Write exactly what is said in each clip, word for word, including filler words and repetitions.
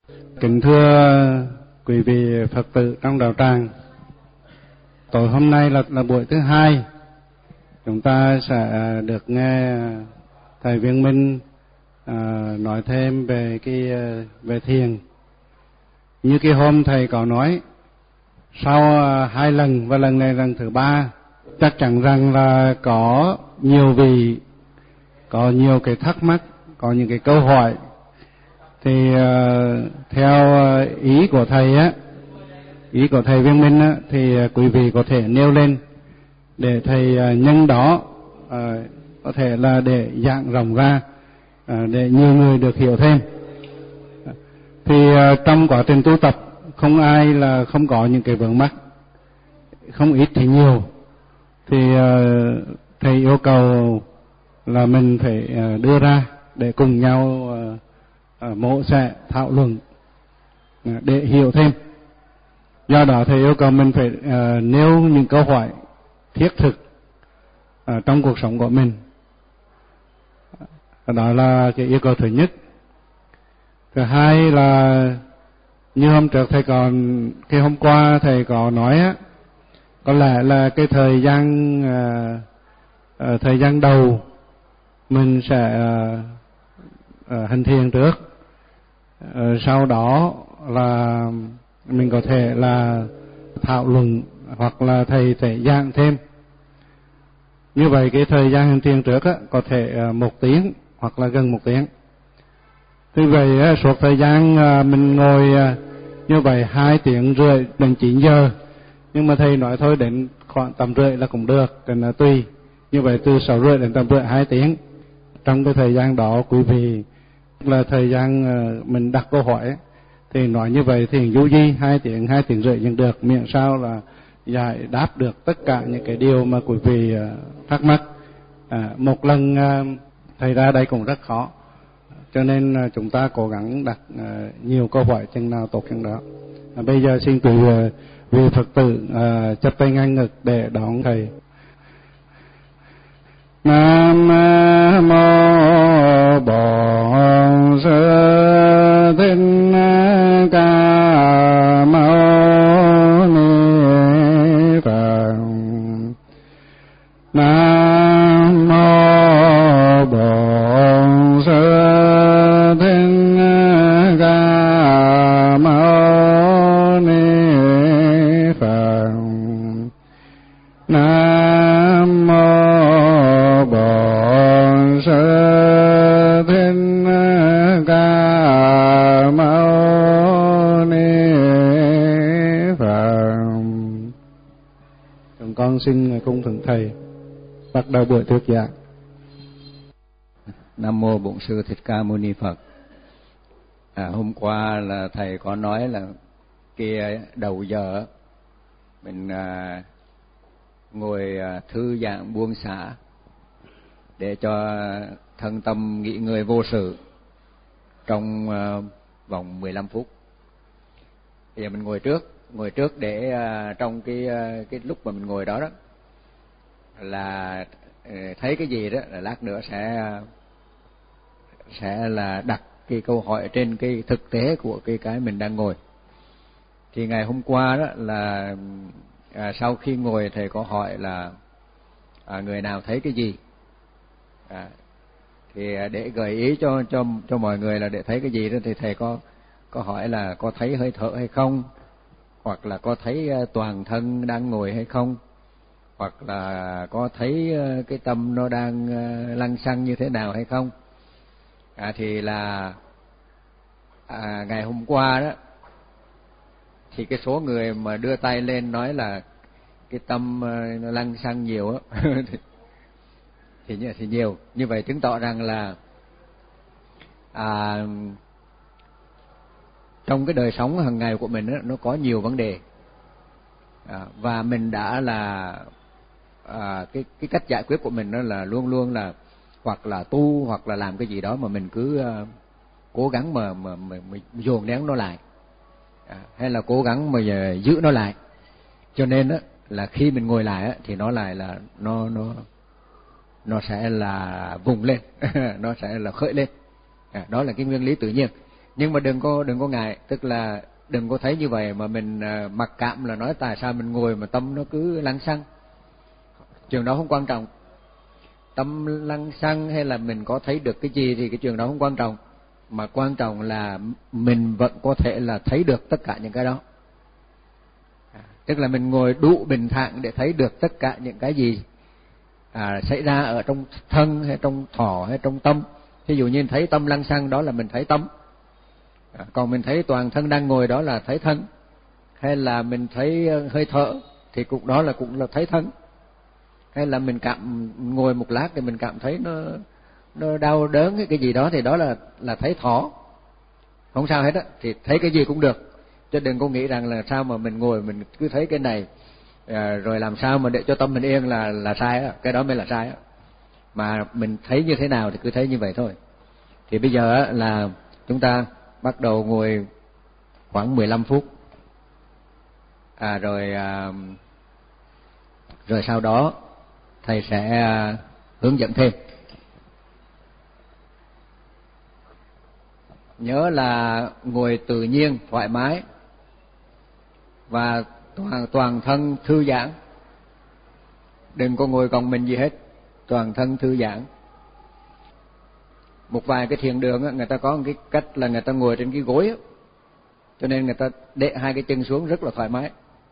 Kính thưa quý vị Phật tử trong đạo tràng, tối hôm nay là, là buổi thứ hai, chúng ta sẽ được nghe thầy Viên Minh à, nói thêm về cái về thiền. Như cái hôm thầy có nói, sau hai lần và lần này lần thứ ba, chắc chắn rằng là có nhiều vị có nhiều cái thắc mắc, có những cái câu hỏi. Thì uh, theo ý của thầy á, ý của thầy Viên Minh á, thì uh, quý vị có thể nêu lên để thầy uh, nhân đó uh, có thể là để giảng rộng ra, uh, để nhiều người được hiểu thêm. Thì uh, trong quá trình tu tập, không ai là không có những cái vướng mắc, không ít thì nhiều. Thì uh, thầy yêu cầu là mình phải uh, đưa ra để cùng nhau uh, uh, mổ xẻ thảo luận uh, để hiểu thêm. Do đó thầy yêu cầu mình phải uh, nêu những câu hỏi thiết thực uh, trong cuộc sống của mình. Uh, đó là cái yêu cầu thứ nhất. Thứ hai là như hôm trước thầy còn, cái hôm qua thầy có nói á, có lẽ là cái thời gian uh, uh, thời gian đầu mình sẽ uh, uh, hành thiền trước, uh, sau đó là mình có thể là thảo luận hoặc là thầy sẽ giảng thêm. Như vậy cái thời gian hành thiền trước á, có thể uh, một tiếng hoặc là gần một tiếng. Thế vậy uh, suốt thời gian uh, mình ngồi uh, như vậy hai tiếng rưỡi đến chín giờ, nhưng mà thầy nói thôi đến khoảng tầm rưỡi là cũng được, cần là tùy. Như vậy từ sáu rưỡi đến tầm rưỡi hai tiếng. Trong cái thời gian đó quý vị là thời gian mình đặt câu hỏi thì nói như vậy thì du di hai tiếng hai tiếng rưỡi nhưng được, miễn sao là giải đáp được tất cả những cái điều mà quý vị thắc mắc. À, một lần thầy ra đây cũng rất khó, cho nên chúng ta cố gắng đặt nhiều câu hỏi chừng nào tốt chừng đó. À, bây giờ xin quý vị Phật tử uh, chắp tay ngang ngực để đón thầy. Nam mô Bổn Sư Thích Ca Mâu Ni Phật. Nam mô Bổn Sư Thích Ca Mâu Ni Phật. Nam mô Bổn Sư Thích Ca Mâu Ni Phật. Chúng con xin cung thỉnh thầy bắt đầu buổi thuyết giảng. Nam mô Bổn Sư Thích Ca Mâu Ni Phật. À, hôm qua là thầy có nói là kia đầu giờ mình à, ngồi à, thư giãn buông xả để cho thân tâm nghỉ ngơi vô sự trong à, vòng mười lăm phút. Bây giờ mình ngồi trước, ngồi trước để à, trong cái à, cái lúc mà mình ngồi đó đó là à, thấy cái gì đó là lát nữa sẽ sẽ là đặt cái câu hỏi trên cái thực tế của cái cái mình đang ngồi. Thì ngày hôm qua đó là à, sau khi ngồi thầy có hỏi là à, người nào thấy cái gì, à, thì để gợi ý cho cho cho mọi người là để thấy cái gì đó thì thầy có có hỏi là có thấy hơi thở hay không, hoặc là có thấy toàn thân đang ngồi hay không, hoặc là có thấy cái tâm nó đang lăng xăng như thế nào hay không. À, thì là à, ngày hôm qua đó thì cái số người mà đưa tay lên nói là cái tâm nó lăng xăng nhiều á thì, thì thì nhiều như vậy chứng tỏ rằng là à, trong cái đời sống hàng ngày của mình đó, nó có nhiều vấn đề, à, và mình đã là à, cái cái cách giải quyết của mình đó là luôn luôn là hoặc là tu hoặc là làm cái gì đó mà mình cứ uh, cố gắng mà mà, mà, mà dồn nén nó lại, à, hay là cố gắng mà uh, giữ nó lại. Cho nên đó là khi mình ngồi lại á, thì nó lại là nó nó nó sẽ là vùng lên nó sẽ là khởi lên, à, đó là cái nguyên lý tự nhiên. Nhưng mà đừng có đừng có ngại, tức là đừng có thấy như vậy mà mình mặc cảm là nói tại sao mình ngồi mà tâm nó cứ lăng xăng. Chuyện đó không quan trọng. Tâm lăng xăng hay là mình có thấy được cái gì thì cái chuyện đó không quan trọng, mà quan trọng là mình vẫn có thể là thấy được tất cả những cái đó. Tức là mình ngồi đủ bình thản để thấy được tất cả những cái gì à, xảy ra ở trong thân hay trong thọ hay trong tâm. Ví dụ như thấy tâm lăng xăng đó là mình thấy tâm, à, còn mình thấy toàn thân đang ngồi đó là thấy thân, hay là mình thấy hơi thở thì cũng đó là cũng là thấy thân, hay là mình cảm ngồi một lát thì mình cảm thấy nó nó đau đớn cái cái gì đó thì đó là là thấy thọ. Không sao hết á, thì thấy cái gì cũng được, chứ đừng có nghĩ rằng là sao mà mình ngồi mình cứ thấy cái này à, rồi làm sao mà để cho tâm mình yên là là sai á, cái đó mới là sai á. Mà mình thấy như thế nào thì cứ thấy như vậy thôi. Thì bây giờ á, là chúng ta bắt đầu ngồi khoảng mười lăm phút, à, rồi à, rồi sau đó thầy sẽ à, hướng dẫn thêm. Nhớ là ngồi tự nhiên, thoải mái và toàn toàn thân thư giãn, đừng có ngồi gồng mình gì hết, toàn thân thư giãn. Một vài cái thiền đường á, người ta có một cái cách là người ta ngồi trên cái gối á, cho nên người ta để hai cái chân xuống rất là thoải mái,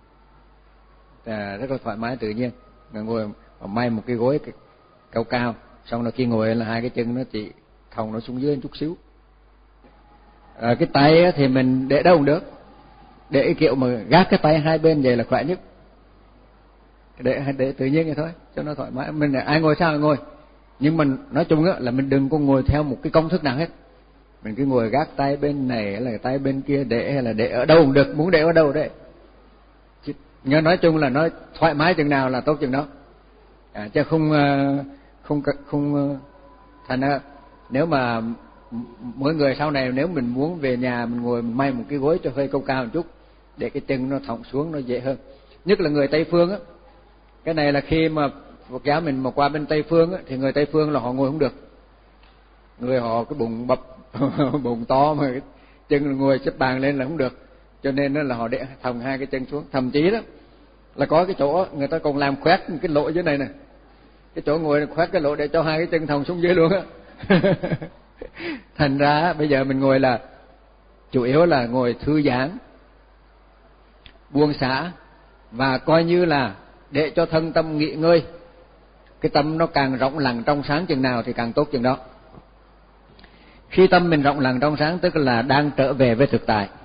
à, rất là thoải mái tự nhiên. Người ngồi mà may một cái gối cao cao, xong rồi khi ngồi là hai cái chân nó chỉ thòng nó xuống dưới một chút xíu. À, cái tay thì mình để đâu cũng được, để kiểu mà gác cái tay hai bên vậy là khỏe nhất, để để tự nhiên vậy thôi cho nó thoải mái. Mình ai ngồi sao là ngồi, nhưng mình nói chung á là mình đừng có ngồi theo một cái công thức nào hết. Mình cứ ngồi gác tay bên này hay là tay bên kia, để hay là để ở đâu cũng được, muốn để ở đâu đấy. Nhớ nói chung là nó thoải mái chừng nào là tốt chừng đó, à, chứ không không không thành ra nếu mà mỗi người sau này nếu mình muốn về nhà mình ngồi mình may một cái gối cho hơi cao cao một chút để cái chân nó thõng xuống nó dễ hơn. Nhất là người Tây phương á, cái này là khi mà Phật giáo mình mà qua bên Tây phương á, thì người Tây phương là họ ngồi không được, người họ cái bụng bập bụng to mà cái chân ngồi xếp bàn lên là không được, cho nên là họ để thòng hai cái chân xuống. Thậm chí đó là có cái chỗ người ta còn làm khoét cái lỗ dưới này nè, cái chỗ ngồi khoét cái lỗ để cho hai cái chân thòng xuống dưới luôn á. Thành ra bây giờ mình ngồi là chủ yếu là ngồi thư giãn, buông xả và coi như là để cho thân tâm nghỉ ngơi. Cái tâm nó càng rộng lặng trong sáng chừng nào thì càng tốt chừng đó. Khi tâm mình rộng lặng trong sáng tức là đang trở về với thực tại.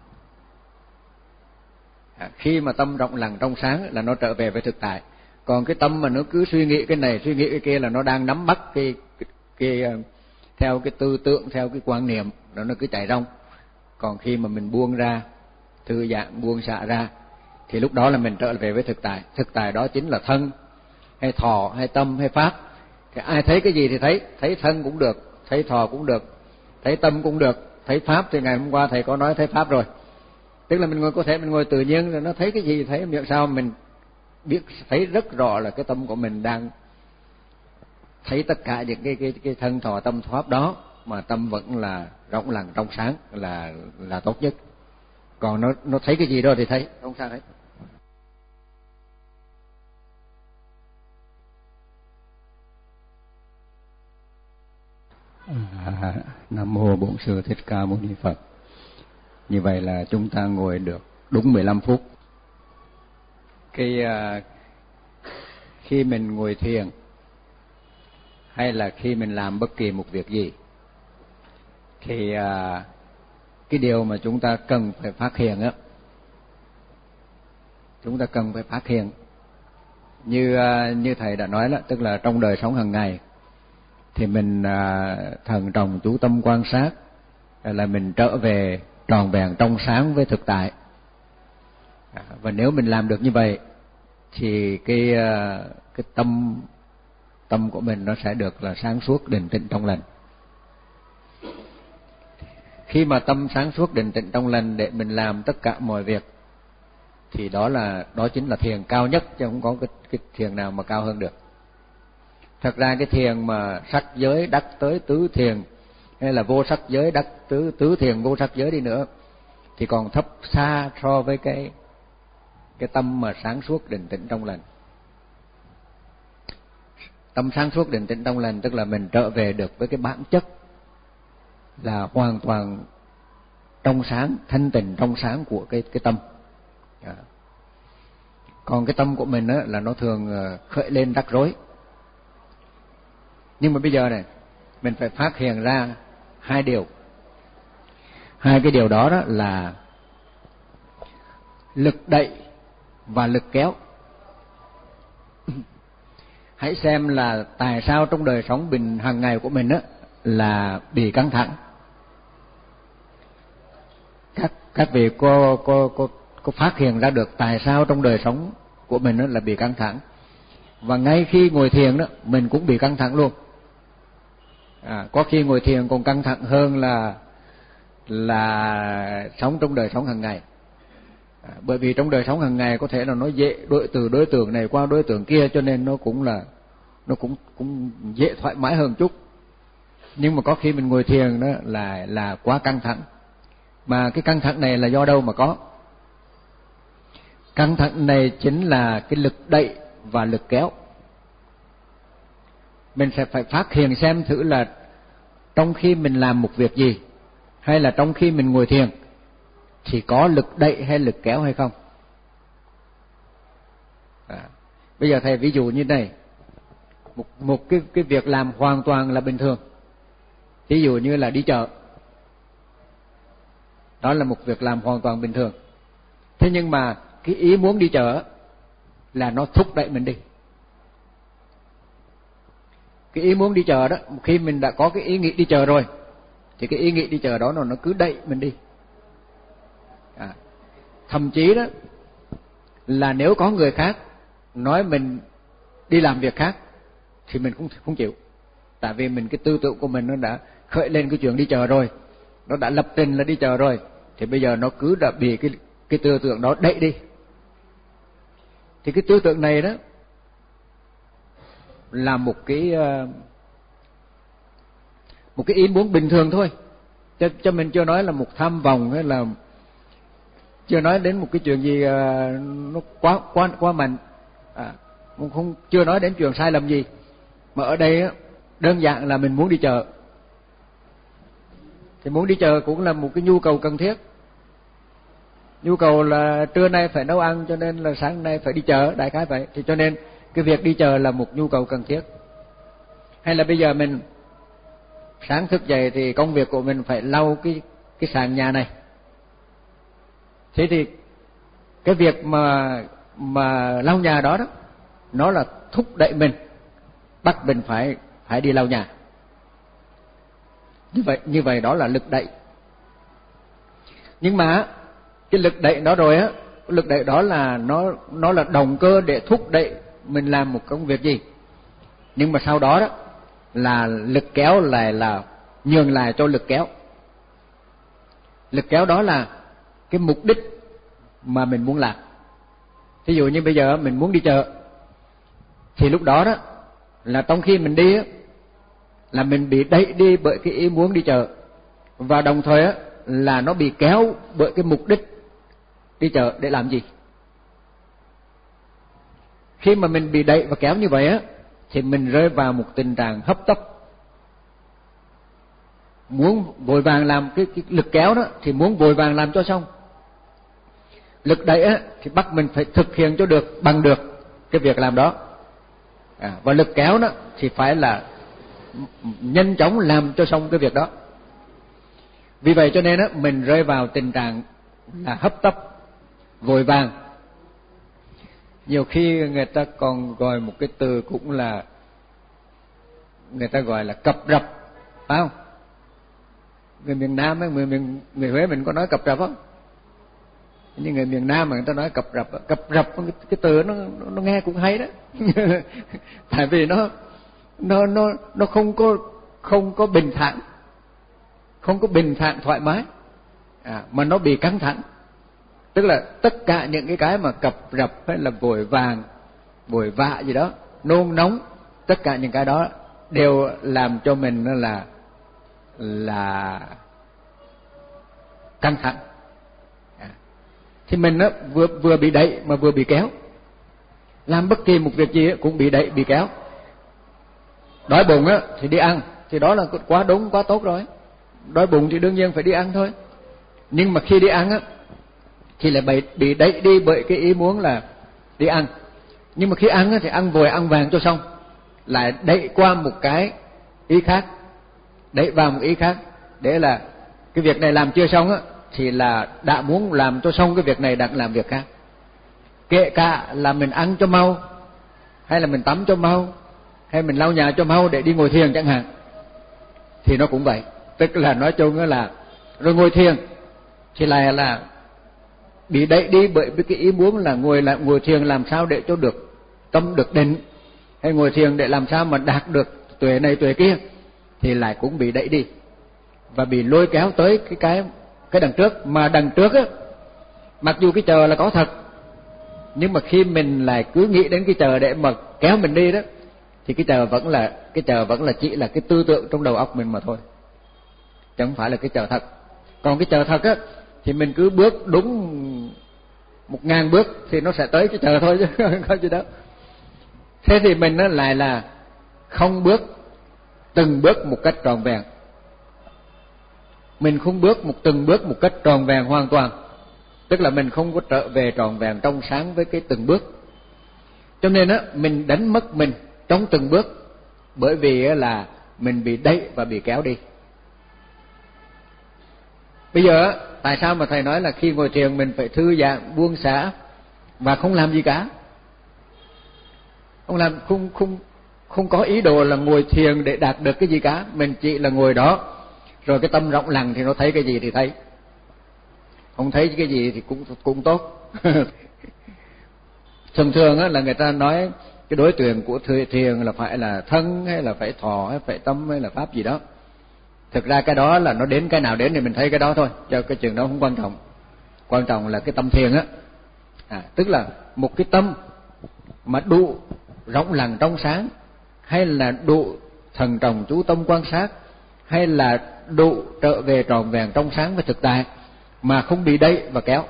À, khi mà tâm rộng lặng trong sáng là nó trở về với thực tại. Còn cái tâm mà nó cứ suy nghĩ cái này suy nghĩ cái kia là nó đang nắm bắt cái cái, cái theo cái tư tưởng, theo cái quan niệm, nó nó cứ chạy rong. Còn khi mà mình buông ra, thư giãn, buông xả ra thì lúc đó là mình trở về với thực tại. Thực tại đó chính là thân hay thọ hay tâm hay pháp. Thì ai thấy cái gì thì thấy, thấy thân cũng được, thấy thọ cũng được, thấy tâm cũng được, thấy pháp thì ngày hôm qua thầy có nói thấy pháp rồi. Tức là mình ngồi có thể mình ngồi tự nhiên rồi nó thấy cái gì thấy, miệng sao mình biết thấy rất rõ là cái tâm của mình đang thấy tất cả những cái cái cái thân thọ tâm pháp đó, mà tâm vẫn là rộng lặng trong sáng là là tốt nhất. Còn nó nó thấy cái gì đó thì thấy, không sao hết. À, Nam mô Bổn Sư Thích Ca Mâu Ni Phật. Như vậy là chúng ta ngồi được đúng mười lăm phút. Cái uh, khi mình ngồi thiền hay là khi mình làm bất kỳ một việc gì thì uh, cái điều mà chúng ta cần phải phát hiện á, chúng ta cần phải phát hiện như uh, như thầy đã nói đó, tức là trong đời sống hàng ngày thì mình uh, thận trọng chú tâm quan sát là mình trở về tròn vẹn trong sáng với thực tại. À, và nếu mình làm được như vậy thì cái uh, cái tâm tâm của mình nó sẽ được là sáng suốt, định tĩnh, trong lành. Khi mà tâm sáng suốt, định tĩnh, trong lành để mình làm tất cả mọi việc thì đó là đó chính là thiền cao nhất, chứ không có cái, cái thiền nào mà cao hơn được. Thật ra cái thiền mà sắc giới đắc tới tứ thiền hay là vô sắc giới, đắc tứ tứ thiền vô sắc giới đi nữa thì còn thấp xa so với cái cái tâm mà sáng suốt định tĩnh trong lành. Tâm sáng suốt định tĩnh trong lành tức là mình trở về được với cái bản chất là hoàn toàn trong sáng, thanh tịnh trong sáng của cái cái tâm. À. Còn cái tâm của mình á, là nó thường khởi lên rắc rối. Nhưng mà bây giờ này, mình phải phát hiện ra hai điều. Hai cái điều đó, đó là lực đẩy và lực kéo. Hãy xem là tại sao trong đời sống bình hàng ngày của mình á là bị căng thẳng. Các các vị có có có có phát hiện ra được tại sao trong đời sống của mình á là bị căng thẳng. Và ngay khi ngồi thiền đó mình cũng bị căng thẳng luôn. À, có khi ngồi thiền còn căng thẳng hơn là là sống trong đời sống hàng ngày. À, bởi vì trong đời sống hàng ngày có thể là nó dễ đối từ đối tượng này qua đối tượng kia, cho nên nó cũng là nó cũng cũng dễ thoải mái hơn chút. Nhưng mà có khi mình ngồi thiền đó là là quá căng thẳng. Mà cái căng thẳng này là do đâu mà có? Căng thẳng này chính là cái lực đẩy và lực kéo. Mình sẽ phải phát hiện xem thử là trong khi mình làm một việc gì hay là trong khi mình ngồi thiền thì có lực đẩy hay lực kéo hay không. À, bây giờ thầy ví dụ như này, một một cái cái việc làm hoàn toàn là bình thường. Ví dụ như là đi chợ, đó là một việc làm hoàn toàn bình thường. Thế nhưng mà cái ý muốn đi chợ là nó thúc đẩy mình đi. Cái ý muốn đi chợ đó, khi mình đã có cái ý nghĩ đi chợ rồi thì cái ý nghĩ đi chợ đó nó nó cứ đẩy mình đi. À, thậm chí đó là nếu có người khác nói mình đi làm việc khác thì mình cũng không chịu. Tại vì mình cái tư tưởng của mình nó đã khởi lên cái chuyện đi chợ rồi, nó đã lập trình là đi chợ rồi, thì bây giờ nó cứ đã bị cái cái tư tưởng đó đẩy đi. Thì cái tư tưởng này đó là một cái một cái ý muốn bình thường thôi, cho cho mình chưa nói là một tham vọng hay là chưa nói đến một cái chuyện gì nó quá quá quá mạnh, à, không, không chưa nói đến chuyện sai lầm gì, mà ở đây á, đơn giản là mình muốn đi chợ. Thì muốn đi chợ cũng là một cái nhu cầu cần thiết. Nhu cầu là trưa nay phải nấu ăn cho nên là sáng nay phải đi chợ, đại khái vậy. Thì cho nên cái việc đi chợ là một nhu cầu cần thiết. Hay là bây giờ mình sáng thức dậy thì công việc của mình phải lau cái cái sàn nhà này. Thế thì cái việc mà mà lau nhà đó đó nó là thúc đẩy mình, bắt mình phải phải đi lau nhà. Như vậy như vậy đó là lực đẩy. Nhưng mà cái lực đẩy đó rồi á, lực đẩy đó là nó nó là động cơ để thúc đẩy mình làm một công việc gì. Nhưng mà sau đó đó là lực kéo lại là nhường lại cho lực kéo. Lực kéo đó là cái mục đích mà mình muốn làm. Ví dụ như bây giờ mình muốn đi chợ thì lúc đó đó là trong khi mình đi á là mình bị đẩy đi bởi cái ý muốn đi chợ, và đồng thời á là nó bị kéo bởi cái mục đích đi chợ để làm gì. Khi mà mình bị đẩy và kéo như vậy á thì mình rơi vào một tình trạng hấp tấp, muốn vội vàng làm cái, cái lực kéo đó thì muốn vội vàng làm cho xong. Lực đẩy á thì bắt mình phải thực hiện cho được, bằng được cái việc làm đó. À, và lực kéo đó thì phải là nhanh chóng làm cho xong cái việc đó. Vì vậy cho nên á mình rơi vào tình trạng là hấp tấp, vội vàng. Nhiều khi người ta còn gọi một cái từ cũng là người ta gọi là cập rập, phải không? Người miền Nam ấy, người miền người Huế mình có nói cập rập không? Nhưng người miền Nam mà người ta nói cập rập, cập rập cái, cái từ nó nó nghe cũng hay đó. Tại vì nó nó nó nó không có không có bình thản, không có bình thản thoải mái, à, mà nó bị căng thẳng. Tức là tất cả những cái cái mà cập rập hay là vội vàng, vội vã gì đó, nôn nóng, tất cả những cái đó đều làm cho mình là là căng thẳng. Thì mình á vừa vừa bị đẩy mà vừa bị kéo. Làm bất kỳ một việc gì cũng bị đẩy bị kéo. Đói bụng á thì đi ăn, thì đó là quá đúng quá tốt rồi. Đói bụng thì đương nhiên phải đi ăn thôi. Nhưng mà khi đi ăn á thì lại bị bị đẩy đi bởi cái ý muốn là đi ăn. Nhưng mà khi ăn á thì ăn vội ăn vàng cho xong, lại đẩy qua một cái ý khác, đẩy vào một ý khác, để là cái việc này làm chưa xong á thì là đã muốn làm cho xong cái việc này đang làm việc khác. Kể cả là mình ăn cho mau, hay là mình tắm cho mau, hay mình lau nhà cho mau để đi ngồi thiền chẳng hạn, thì nó cũng vậy. Tức là nói chung là rồi ngồi thiền thì lại là bị đẩy đi bởi cái ý muốn là ngồi lại ngồi thiền làm sao để cho được tâm được định, hay ngồi thiền để làm sao mà đạt được tuệ này tuệ kia, thì lại cũng bị đẩy đi và bị lôi kéo tới cái cái cái đằng trước. Mà đằng trước á, mặc dù cái chờ là có thật, nhưng mà khi mình lại cứ nghĩ đến cái chờ để mà kéo mình đi đó, thì cái chờ vẫn là cái chờ vẫn là chỉ là cái tư tưởng trong đầu óc mình mà thôi, chứ không phải là cái chờ thật. Còn cái chờ thật á thì mình cứ bước đúng một ngàn bước thì nó sẽ tới cái chờ thôi, chứ không có gì đâu. Thế thì mình nó lại là không bước từng bước một cách trọn vẹn. Mình không bước một từng bước một cách trọn vẹn hoàn toàn, tức là mình không có trở về trọn vẹn trong sáng với cái từng bước. Cho nên á mình đánh mất mình trong từng bước, bởi vì là mình bị đẩy và bị kéo đi. Bây giờ tại sao mà thầy nói là khi ngồi thiền mình phải thư giãn, buông xả và không làm gì cả, không làm không không không có ý đồ là ngồi thiền để đạt được cái gì cả. Mình chỉ là ngồi đó, rồi cái tâm rộng lặng thì nó thấy cái gì thì thấy, không thấy cái gì thì cũng cũng tốt. Thường thường á là người ta nói cái đối tượng của thiền là phải là thân, hay là phải thọ, hay phải tâm, hay là pháp gì đó. Thực ra cái đó là nó đến cái nào đến thì mình thấy cái đó thôi, cho cái chuyện đó không quan trọng. Quan trọng là cái tâm thiền á, à, tức là một cái tâm mà đủ rộng lặng trong sáng, hay là đủ thần trọng chú tâm quan sát, hay là đủ trở về trọn vẹn trong sáng với thực tại, mà không bị đẩy và kéo.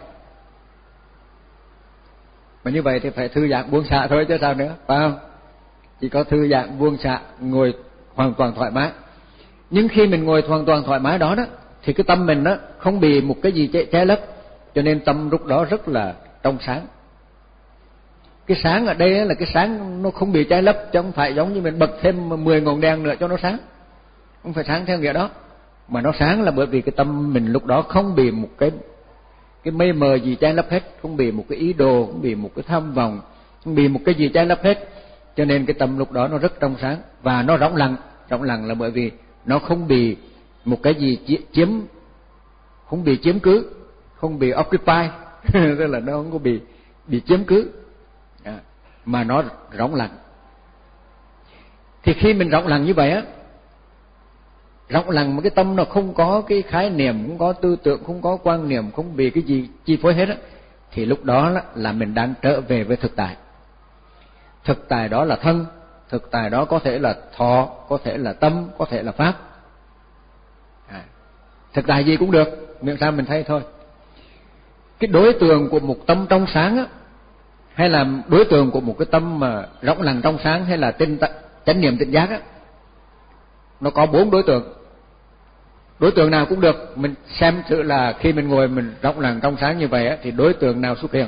Mà như vậy thì phải thư giãn buông xả thôi chứ sao nữa, phải không? Chỉ có thư giãn buông xả, ngồi hoàn toàn thoải mái. Nhưng khi mình ngồi hoàn toàn thoải mái đó đó, thì cái tâm mình đó không bị một cái gì che, che lấp, cho nên tâm lúc đó rất là trong sáng. Cái sáng ở đây là cái sáng nó không bị che lấp, chứ không phải giống như mình bật thêm mười ngọn đèn nữa cho nó sáng. Không phải sáng theo nghĩa đó, mà nó sáng là bởi vì cái tâm mình lúc đó không bị một cái cái mây mờ gì che lấp hết, không bị một cái ý đồ, không bị một cái tham vọng, không bị một cái gì che lấp hết. Cho nên cái tâm lúc đó nó rất trong sáng và nó rộng lặng. Rộng lặng là bởi vì nó không bị một cái gì chiếm, không bị chiếm cứ, không bị occupy, tức là nó không có bị bị chiếm cứ, à, mà nó rộng lặng. Thì khi mình rộng lặng như vậy á, rộng lặng mà cái tâm nó không có cái khái niệm, không có tư tưởng, không có quan niệm, không bị cái gì chi phối hết á, thì lúc đó là mình đang trở về với thực tại. Thực tại đó là thân, thực tại đó có thể là thọ, có thể là tâm, có thể là pháp. À, thực tại gì cũng được, miễn sao mình thấy thôi. Cái đối tượng của một tâm trong sáng á, hay là đối tượng của một cái tâm mà rộng lặng trong sáng, hay là tinh chánh niệm tỉnh giác á, nó có bốn đối tượng. Đối tượng nào cũng được, mình xem thử là khi mình ngồi mình rộng lặng trong sáng như vậy á, thì đối tượng nào xuất hiện.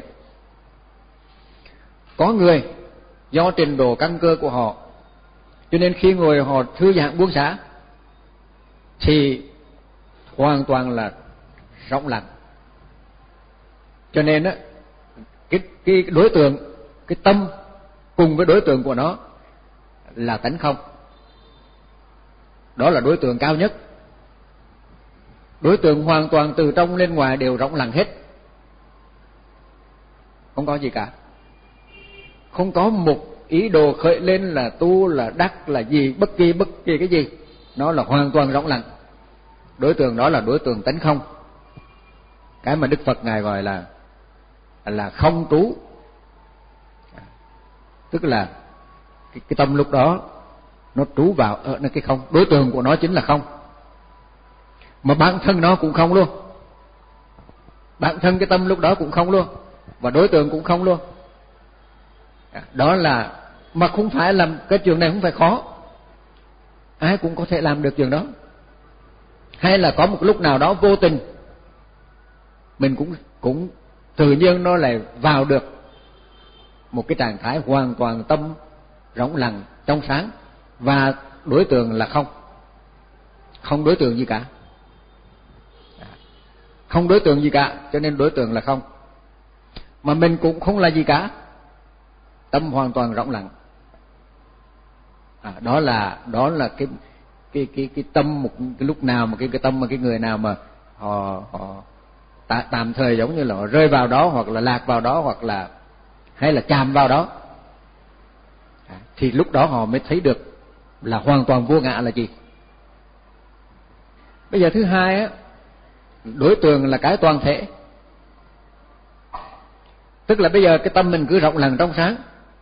Có người do trình độ căn cơ của họ, cho nên khi ngồi họ thư giãn buông xả thì hoàn toàn là rộng lặng. Cho nên á, cái cái đối tượng, cái tâm cùng với đối tượng của nó là tánh không. Đó là đối tượng cao nhất. Đối tượng hoàn toàn từ trong lên ngoài đều rộng lặng hết, không có gì cả. Không có một ý đồ khởi lên là tu, là đắc, là gì, bất kỳ bất kỳ cái gì. Nó là hoàn toàn rộng lặng. Đối tượng đó là đối tượng tánh không. Cái mà Đức Phật Ngài gọi là là không trú. Tức là cái, cái tâm lúc đó nó trú vào ở nơi cái không. Đối tượng của nó chính là không. mà bản thân nó cũng không luôn. Bản thân cái tâm lúc đó cũng không luôn, và đối tượng cũng không luôn. Đó là, mà không phải làm cái chuyện này không phải khó, ai cũng có thể làm được chuyện đó. Hay là có một lúc nào đó vô tình mình cũng cũng tự nhiên nó lại vào được một cái trạng thái hoàn toàn tâm rỗng lặng trong sáng, và đối tượng là không, không đối tượng gì cả, không đối tượng gì cả, cho nên đối tượng là không. Mà mình cũng không là gì cả, tâm hoàn toàn rỗng lặng. À, đó là đó là cái cái cái cái tâm một cái lúc nào mà cái cái tâm mà cái người nào mà họ họ tạm thời giống như là họ rơi vào đó, hoặc là lạc vào đó, hoặc là hay là chạm vào đó, à, thì lúc đó họ mới thấy được là hoàn toàn vô ngã là gì. Bây giờ thứ hai á, đối tượng là cái toàn thể. Tức là bây giờ cái tâm mình cứ rộng lặng trong sáng.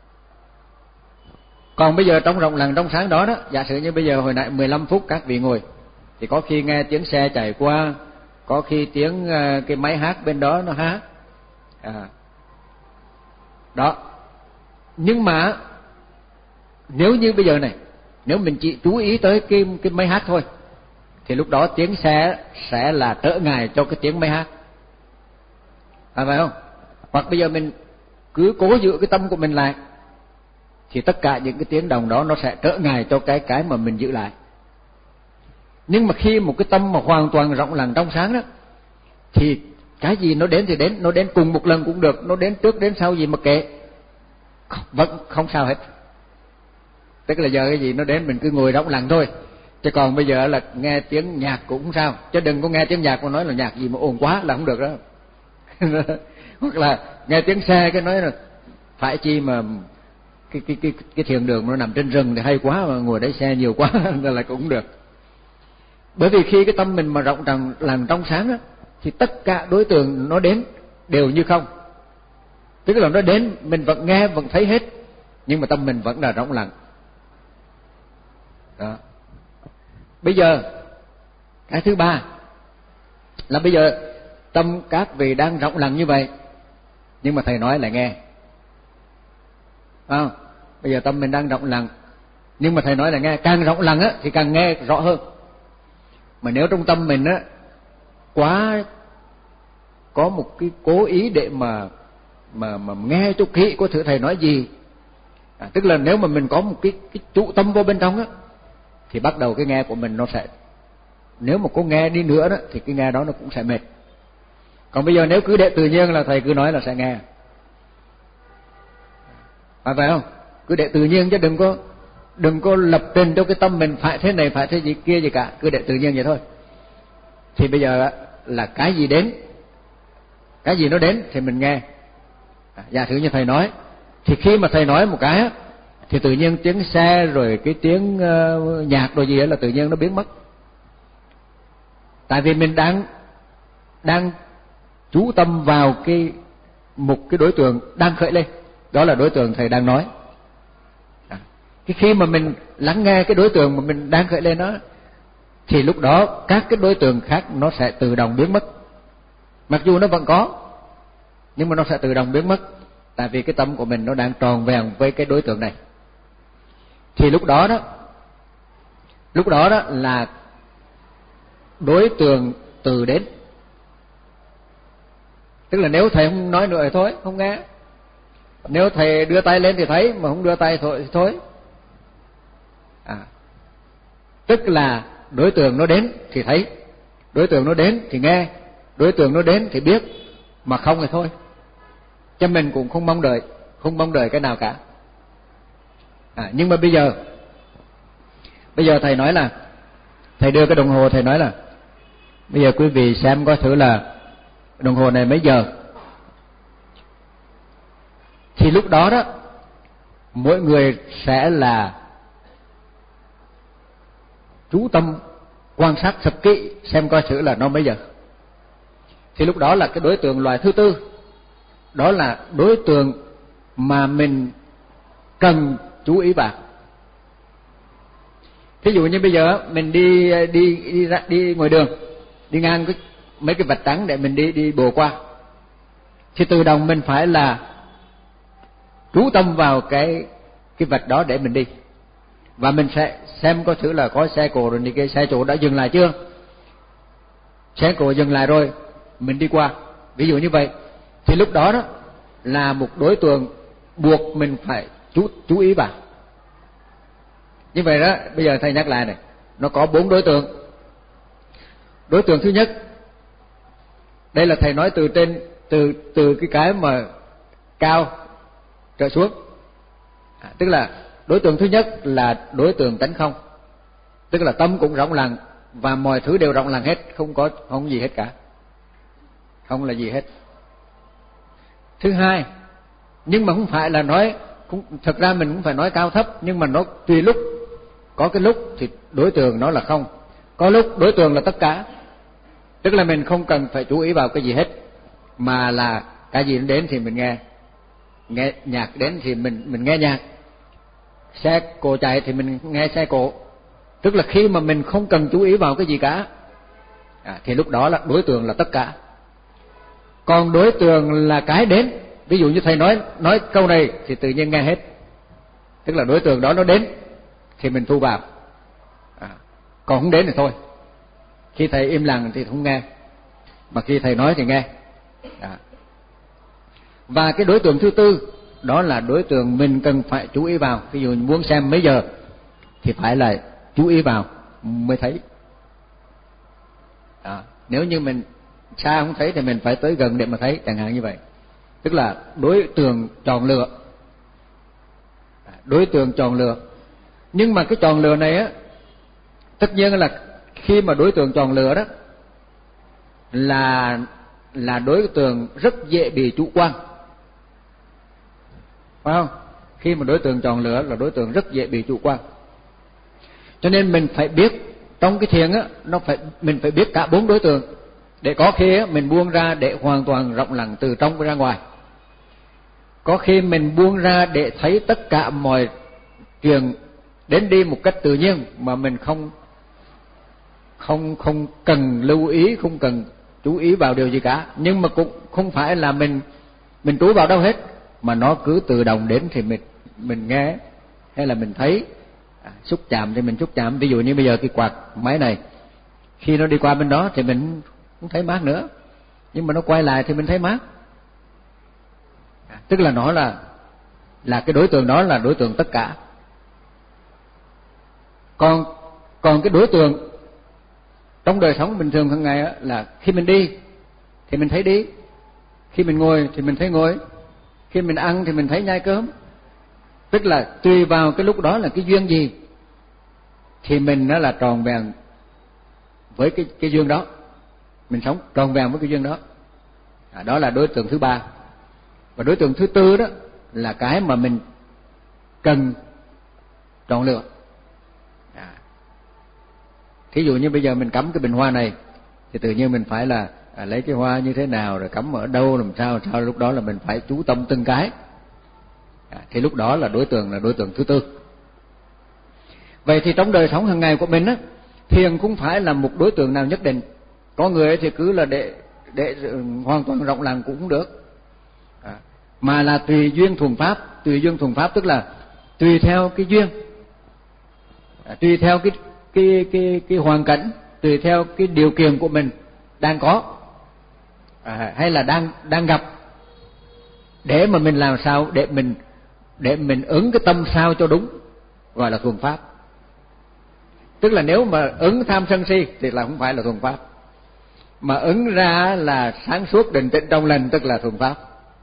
Còn bây giờ trong rộng lặng trong sáng đó đó, giả sử như bây giờ hồi nãy mười lăm phút các vị ngồi, thì có khi nghe tiếng xe chạy qua, có khi tiếng cái máy hát bên đó nó hát, à, đó. Nhưng mà nếu như bây giờ này, nếu mình chỉ chú ý tới cái cái máy hát thôi, thì lúc đó tiếng xe sẽ là trở ngại cho cái tiếng máy hát, à, phải không? Hoặc bây giờ mình cứ cố giữ cái tâm của mình lại, thì tất cả những cái tiếng đồng đó nó sẽ trở ngại cho cái cái mà mình giữ lại. Nhưng mà khi một cái tâm mà hoàn toàn rộng lặng trong sáng đó, thì cái gì nó đến thì đến, nó đến cùng một lần cũng được, nó đến trước đến sau gì mà kệ, vẫn không sao hết. Tức là giờ cái gì nó đến mình cứ ngồi rộng lặng thôi. Chứ còn bây giờ là nghe tiếng nhạc cũng không sao, chứ đừng có nghe tiếng nhạc mà nói là nhạc gì mà ồn quá là không được đó. Hoặc là nghe tiếng xe cái nói là phải chi mà cái cái cái cái thiền đường nó nằm trên rừng thì hay quá, mà ngồi đấy xe nhiều quá là cũng không được. Bởi vì khi cái tâm mình mà rộng ràng lặng trong sáng á, thì tất cả đối tượng nó đến đều như không. Tức là nó đến mình vẫn nghe vẫn thấy hết, nhưng mà tâm mình vẫn là rộng lặng. Đó. Bây giờ cái thứ ba là bây giờ tâm các vị đang rộng lặng như vậy, nhưng mà thầy nói lại nghe. À, bây giờ tâm mình đang rộng lặng, nhưng mà thầy nói là nghe, càng rộng lặng á thì càng nghe rõ hơn. Mà nếu trong tâm mình á quá có một cái cố ý để mà mà mà nghe cho kỹ có thử thầy nói gì, à, tức là nếu mà mình có một cái cái trụ tâm vô bên trong á, thì bắt đầu cái nghe của mình nó sẽ, nếu mà có nghe đi nữa đó thì cái nghe đó nó cũng sẽ mệt. Còn bây giờ nếu cứ để tự nhiên là thầy cứ nói là sẽ nghe, phải phải không? Cứ để tự nhiên chứ đừng có đừng có lập trình cho cái tâm mình phải thế này phải thế gì kia gì cả, cứ để tự nhiên vậy thôi. Thì bây giờ là cái gì đến, cái gì nó đến thì mình nghe. À, giả sử như thầy nói, thì khi mà thầy nói một cái á, thì tự nhiên tiếng xe rồi cái tiếng uh, nhạc rồi gì đó là tự nhiên nó biến mất. Tại vì mình đang đang chú tâm vào cái một cái đối tượng đang khởi lên, đó là đối tượng thầy đang nói. À, cái khi mà mình lắng nghe cái đối tượng mà mình đang khởi lên đó, thì lúc đó các cái đối tượng khác nó sẽ tự động biến mất. Mặc dù nó vẫn có, nhưng mà nó sẽ tự động biến mất, tại vì cái tâm của mình nó đang tròn vẹn với cái đối tượng này. Thì lúc đó đó, lúc đó đó là đối tượng từ đến. Tức là nếu thầy không nói nữa thì thôi, không nghe. Nếu thầy đưa tay lên thì thấy, mà không đưa tay thôi thì thôi. À, tức là đối tượng nó đến thì thấy, đối tượng nó đến thì nghe, đối tượng nó đến thì biết, mà không thì thôi. Cho mình cũng không mong đợi, không mong đợi cái nào cả. À, nhưng mà bây giờ, bây giờ thầy nói là, thầy đưa cái đồng hồ, thầy nói là bây giờ quý vị xem coi thử là đồng hồ này mấy giờ. Thì lúc đó đó, mỗi người sẽ là chú tâm quan sát thật kỹ xem coi thử là nó mấy giờ. Thì lúc đó là cái đối tượng loại thứ tư, đó là đối tượng mà mình cần chú ý vào. Thí dụ như bây giờ mình đi đi đi ra, đi ngoài đường, đi ngang cái mấy cái vạch trắng để mình đi đi bộ qua, thì tự động mình phải là chú tâm vào cái cái vạch đó để mình đi, và mình sẽ xem có thứ là có xe cộ rồi, thì cái xe cộ đã dừng lại chưa, xe cộ dừng lại rồi mình đi qua, ví dụ như vậy. Thì lúc đó đó là một đối tượng buộc mình phải chú chú ý vào. Như vậy đó, bây giờ thầy nhắc lại này, nó có bốn đối tượng. Đối tượng thứ nhất, đây là thầy nói từ trên từ từ cái cái mà cao trở xuống, à, tức là đối tượng thứ nhất là đối tượng tánh không, tức là tâm cũng rộng lặng và mọi thứ đều rộng lặng hết, không có không gì hết cả, không là gì hết. Thứ hai, nhưng mà không phải là nói, cũng thật ra mình cũng phải nói cao thấp, nhưng mà nó tùy lúc, có cái lúc thì đối tượng nó là không, có lúc đối tượng là tất cả, tức là mình không cần phải chú ý vào cái gì hết, mà là cái gì đến thì mình nghe, nghe nhạc đến thì mình mình nghe nhạc, xe cộ chạy thì mình nghe xe cộ, tức là khi mà mình không cần chú ý vào cái gì cả, à, thì lúc đó là đối tượng là tất cả. Còn đối tượng là cái đến, ví dụ như thầy nói nói câu này thì tự nhiên nghe hết, tức là đối tượng đó nó đến thì mình thu vào, à, còn không đến thì thôi. Khi thầy im lặng thì không nghe, mà khi thầy nói thì nghe. À. Và cái đối tượng thứ tư, đó là đối tượng mình cần phải chú ý vào. Ví dụ muốn xem mấy giờ thì phải là chú ý vào mới thấy. À, nếu như mình xa không thấy thì mình phải tới gần để mà thấy, chẳng hạn như vậy. Tức là đối tượng chọn lựa, đối tượng chọn lựa. Nhưng mà cái chọn lựa này á, tất nhiên là khi mà đối tượng chọn lựa đó là là đối tượng rất dễ bị chủ quan, phải không? Khi mà đối tượng chọn lựa là đối tượng rất dễ bị chủ quan. Cho nên mình phải biết trong cái thiền á, nó phải mình phải biết cả bốn đối tượng, để có khi á, mình buông ra để hoàn toàn rộng lặng từ trong ra ngoài. Có khi mình buông ra để thấy tất cả mọi chuyện đến đi một cách tự nhiên mà mình không không không cần lưu ý, không cần chú ý vào điều gì cả. Nhưng mà cũng không phải là mình mình chú vào đâu hết, mà nó cứ tự động đến thì mình mình nghe hay là mình thấy, à, xúc chạm thì mình xúc chạm. Ví dụ như bây giờ cái quạt máy này, khi nó đi qua bên đó thì mình không thấy mát nữa, nhưng mà nó quay lại thì mình thấy mát. À, tức là nó là là cái đối tượng đó là đối tượng tất cả. Còn còn cái đối tượng trong đời sống bình thường hàng ngày á, là khi mình đi thì mình thấy đi, khi mình ngồi thì mình thấy ngồi, khi mình ăn thì mình thấy nhai cơm. Tức là tùy vào cái lúc đó là cái duyên gì thì mình nó là tròn vẹn với cái cái duyên đó, mình sống tròn vẹn với cái duyên đó. À, đó là đối tượng thứ ba. Và đối tượng thứ tư đó là cái mà mình cần chọn lựa. À, thí dụ như bây giờ mình cắm cái bình hoa này thì tự nhiên mình phải là à, lấy cái hoa như thế nào, rồi cắm ở đâu, làm sao làm sao lúc đó là mình phải chú tâm từng cái. À, thì lúc đó là đối tượng là đối tượng thứ tư. Vậy thì trong đời sống hàng ngày của mình á, thiền cũng phải là một đối tượng nào nhất định. Có người thì cứ là để để hoàn toàn rộng lặng cũng không được, à, mà là tùy duyên thuần pháp. Tùy duyên thuần pháp tức là tùy theo cái duyên, à, tùy theo cái cái cái cái hoàn cảnh, tùy theo cái điều kiện của mình đang có, à, hay là đang đang gặp, để mà mình làm sao để mình để mình ứng cái tâm sao cho đúng, gọi là thuần pháp. Tức là nếu mà ứng tham sân si thì là không phải là thuần pháp, mà ứng ra là sáng suốt định tĩnh trong lành tức là thuần pháp.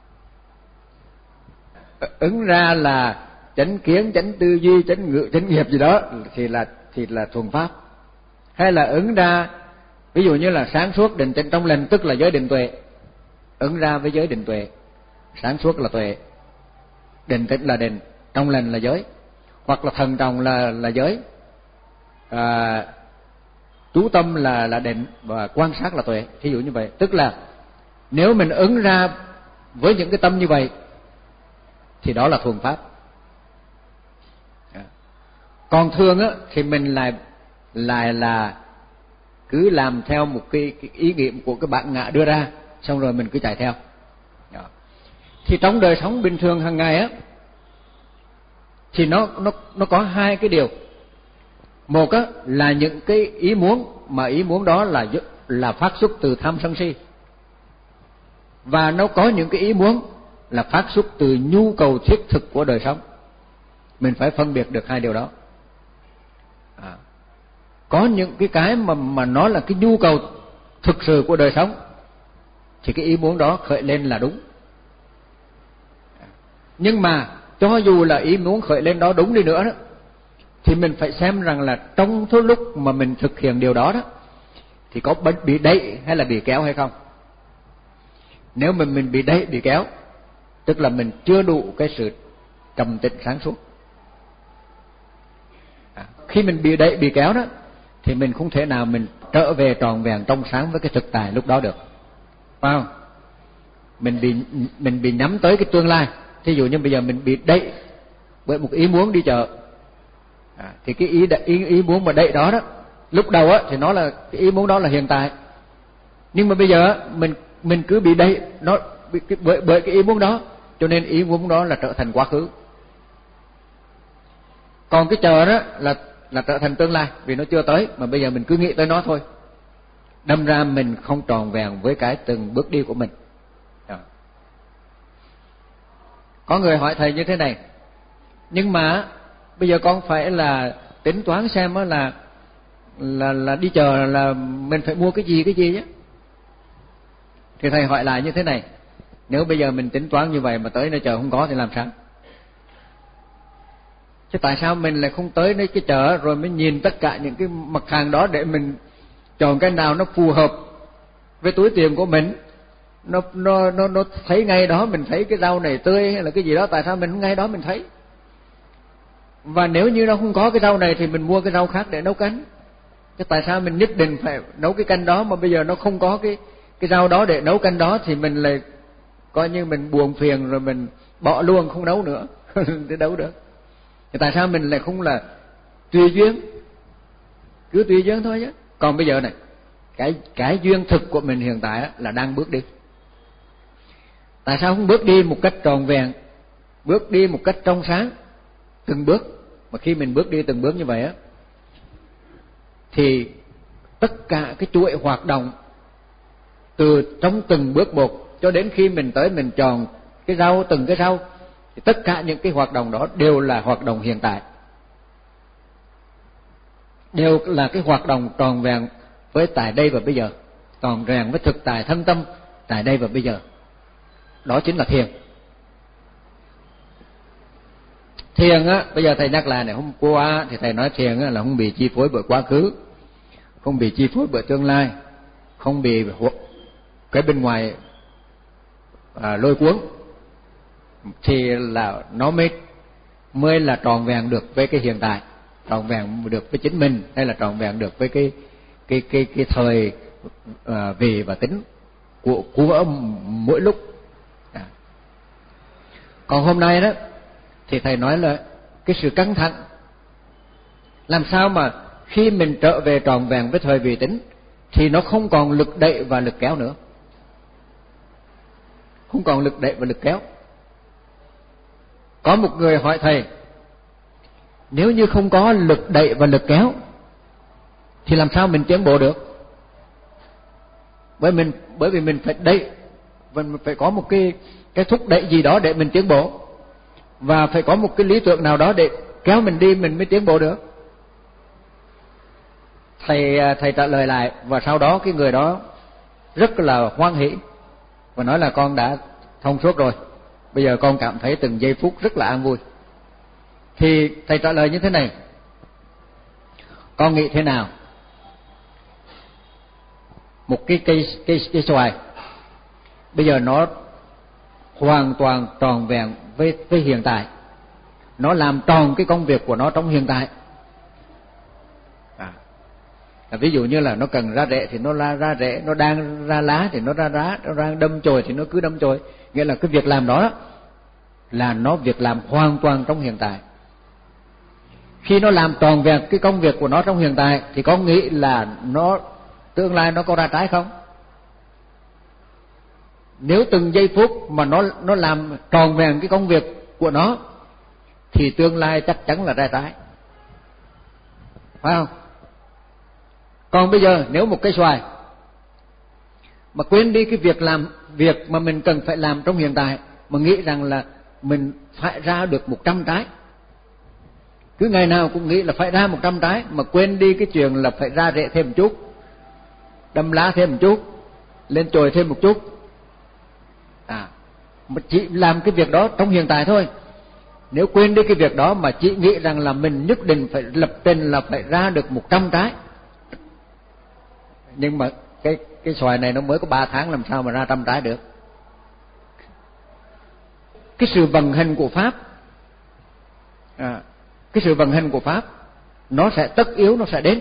Ứng ra là chánh kiến, chánh tư duy, chánh ngữ, chánh nghiệp gì đó thì là thì là thuần pháp. Hay là ứng ra ví dụ như là sáng suốt định tĩnh trong lành tức là giới định tuệ, ứng ra với giới định tuệ. Sáng suốt là tuệ, định tĩnh là định, trong lành là giới, hoặc là thần trọng là là giới, à, chú tâm là là định, và quan sát là tuệ. Thí dụ như vậy, tức là nếu mình ứng ra với những cái tâm như vậy thì đó là thuần pháp. Còn thường á thì mình lại lại là cứ làm theo một cái, cái ý niệm của cái bản ngã đưa ra, xong rồi mình cứ chạy theo. Đó. Thì trong đời sống bình thường hàng ngày á, thì nó nó nó có hai cái điều. Một á là những cái ý muốn, mà ý muốn đó là là phát xuất từ tham sân si. Và nó có những cái ý muốn là phát xuất từ nhu cầu thiết thực của đời sống. Mình phải phân biệt được hai điều đó. À, có những cái cái mà mà nó là cái nhu cầu thực sự của đời sống thì cái ý muốn đó khởi lên là đúng. Nhưng mà cho dù là ý muốn khởi lên đó đúng đi nữa đó, thì mình phải xem rằng là trong cái lúc mà mình thực hiện điều đó đó thì có bị đẩy hay là bị kéo hay không. Nếu mà mình bị đẩy, bị kéo, tức là mình chưa đủ cái sự trầm tĩnh sáng suốt. À, khi mình bị đẩy, bị kéo đó thì mình không thể nào mình trở về tròn vẹn trong sáng với cái thực tại lúc đó được, phải không? Mình bị mình bị nhắm tới cái tương lai. Thí dụ như bây giờ mình bị đẩy bởi một ý muốn đi chợ, à, thì cái ý, ý ý muốn mà đẩy đó đó, lúc đầu á thì nó là cái ý muốn đó là hiện tại, nhưng mà bây giờ mình mình cứ bị đẩy nó bởi bởi cái ý muốn đó, cho nên ý muốn đó là trở thành quá khứ. Còn cái chờ đó là là trở thành tương lai, vì nó chưa tới mà bây giờ mình cứ nghĩ tới nó thôi. Đâm ra mình không tròn vẹn với cái từng bước đi của mình. Đó. Có người hỏi thầy như thế này: nhưng mà bây giờ con phải là tính toán xem là là là đi chờ là mình phải mua cái gì cái gì chứ. Thì thầy hỏi lại như thế này: nếu bây giờ mình tính toán như vậy mà tới nơi chờ không có thì làm sao? Chứ tại sao mình lại không tới nơi cái chợ rồi mới nhìn tất cả những cái mặt hàng đó để mình chọn cái nào nó phù hợp với túi tiền của mình? Nó nó nó nó thấy ngay đó, mình thấy cái rau này tươi hay là cái gì đó, tại sao mình không ngay đó mình thấy? Và nếu như nó không có cái rau này thì mình mua cái rau khác để nấu canh. Chứ tại sao mình nhất định phải nấu cái canh đó mà bây giờ nó không có cái cái rau đó để nấu canh đó thì mình lại coi như mình buồn phiền rồi mình bỏ luôn không nấu nữa để đâu được. Thì tại sao mình lại không là tùy duyên, cứ tùy duyên thôi chứ. Còn bây giờ này, cái cái duyên thực của mình hiện tại là đang bước đi. Tại sao không bước đi một cách tròn vẹn, bước đi một cách trong sáng, từng bước? Mà khi mình bước đi từng bước như vậy á, thì tất cả cái chuỗi hoạt động từ trong từng bước một cho đến khi mình tới mình tròn cái rau, từng cái rau, thì tất cả những cái hoạt động đó đều là hoạt động hiện tại, đều là cái hoạt động tròn vẹn với tại đây và bây giờ, tròn vẹn với thực tại thân tâm tại đây và bây giờ. Đó chính là thiền. Thiền á, bây giờ thầy nhắc lại này, hôm qua thì thầy nói thiền á là không bị chi phối bởi quá khứ, không bị chi phối bởi tương lai, không bị cái bên ngoài à, lôi cuốn, thì là nó mới mới là tròn vẹn được với cái hiện tại, tròn vẹn được với chính mình, hay là tròn vẹn được với cái cái cái cái thời à, vì và tính của của mỗi lúc. À. Còn hôm nay đó thì thầy nói là cái sự căng thẳng, làm sao mà khi mình trở về tròn vẹn với thời vì tính thì nó không còn lực đẩy và lực kéo nữa, không còn lực đẩy và lực kéo. Có một người hỏi thầy: nếu như không có lực đẩy và lực kéo thì làm sao mình tiến bộ được? Bởi mình bởi vì mình phải đẩy, mình phải có một cái cái thúc đẩy gì đó để mình tiến bộ, và phải có một cái lý tưởng nào đó để kéo mình đi mình mới tiến bộ được. Thầy thầy trả lời lại, và sau đó cái người đó rất là hoan hỉ và nói là con đã thông suốt rồi, bây giờ con cảm thấy từng giây phút rất là an vui. Thì thầy trả lời như thế này: con nghĩ thế nào? Một cái cây cây cây xoài bây giờ nó hoàn toàn tròn vẹn với với hiện tại, nó làm tròn cái công việc của nó trong hiện tại. À, ví dụ như là nó cần ra rễ thì nó ra ra rễ, nó đang ra lá thì nó ra lá, nó đang đâm chồi thì nó cứ đâm chồi. Nghĩa là cái việc làm đó, đó là nó việc làm hoàn toàn trong hiện tại. Khi nó làm tròn vẹn cái công việc của nó trong hiện tại thì con nghĩ là nó tương lai nó có ra trái không? Nếu từng giây phút mà nó nó làm tròn vẹn cái công việc của nó thì tương lai chắc chắn là ra trái, phải không? Còn bây giờ nếu một cây xoài mà quên đi cái việc làm việc mà mình cần phải làm trong hiện tại, mà nghĩ rằng là mình phải ra được một trăm trái, cứ ngày nào cũng nghĩ là phải ra một trăm trái, mà quên đi cái chuyện là phải ra rễ thêm một chút, đâm lá thêm một chút, lên chồi thêm một chút, à, mà chỉ làm cái việc đó trong hiện tại thôi. Nếu quên đi cái việc đó mà chỉ nghĩ rằng là mình nhất định phải lập trình là phải ra được một trăm trái, nhưng mà cái cái xoài này nó mới có ba tháng, làm sao mà ra trăm trái được? Cái sự vận hành của pháp, à, cái sự vận hành của pháp nó sẽ tất yếu, nó sẽ đến,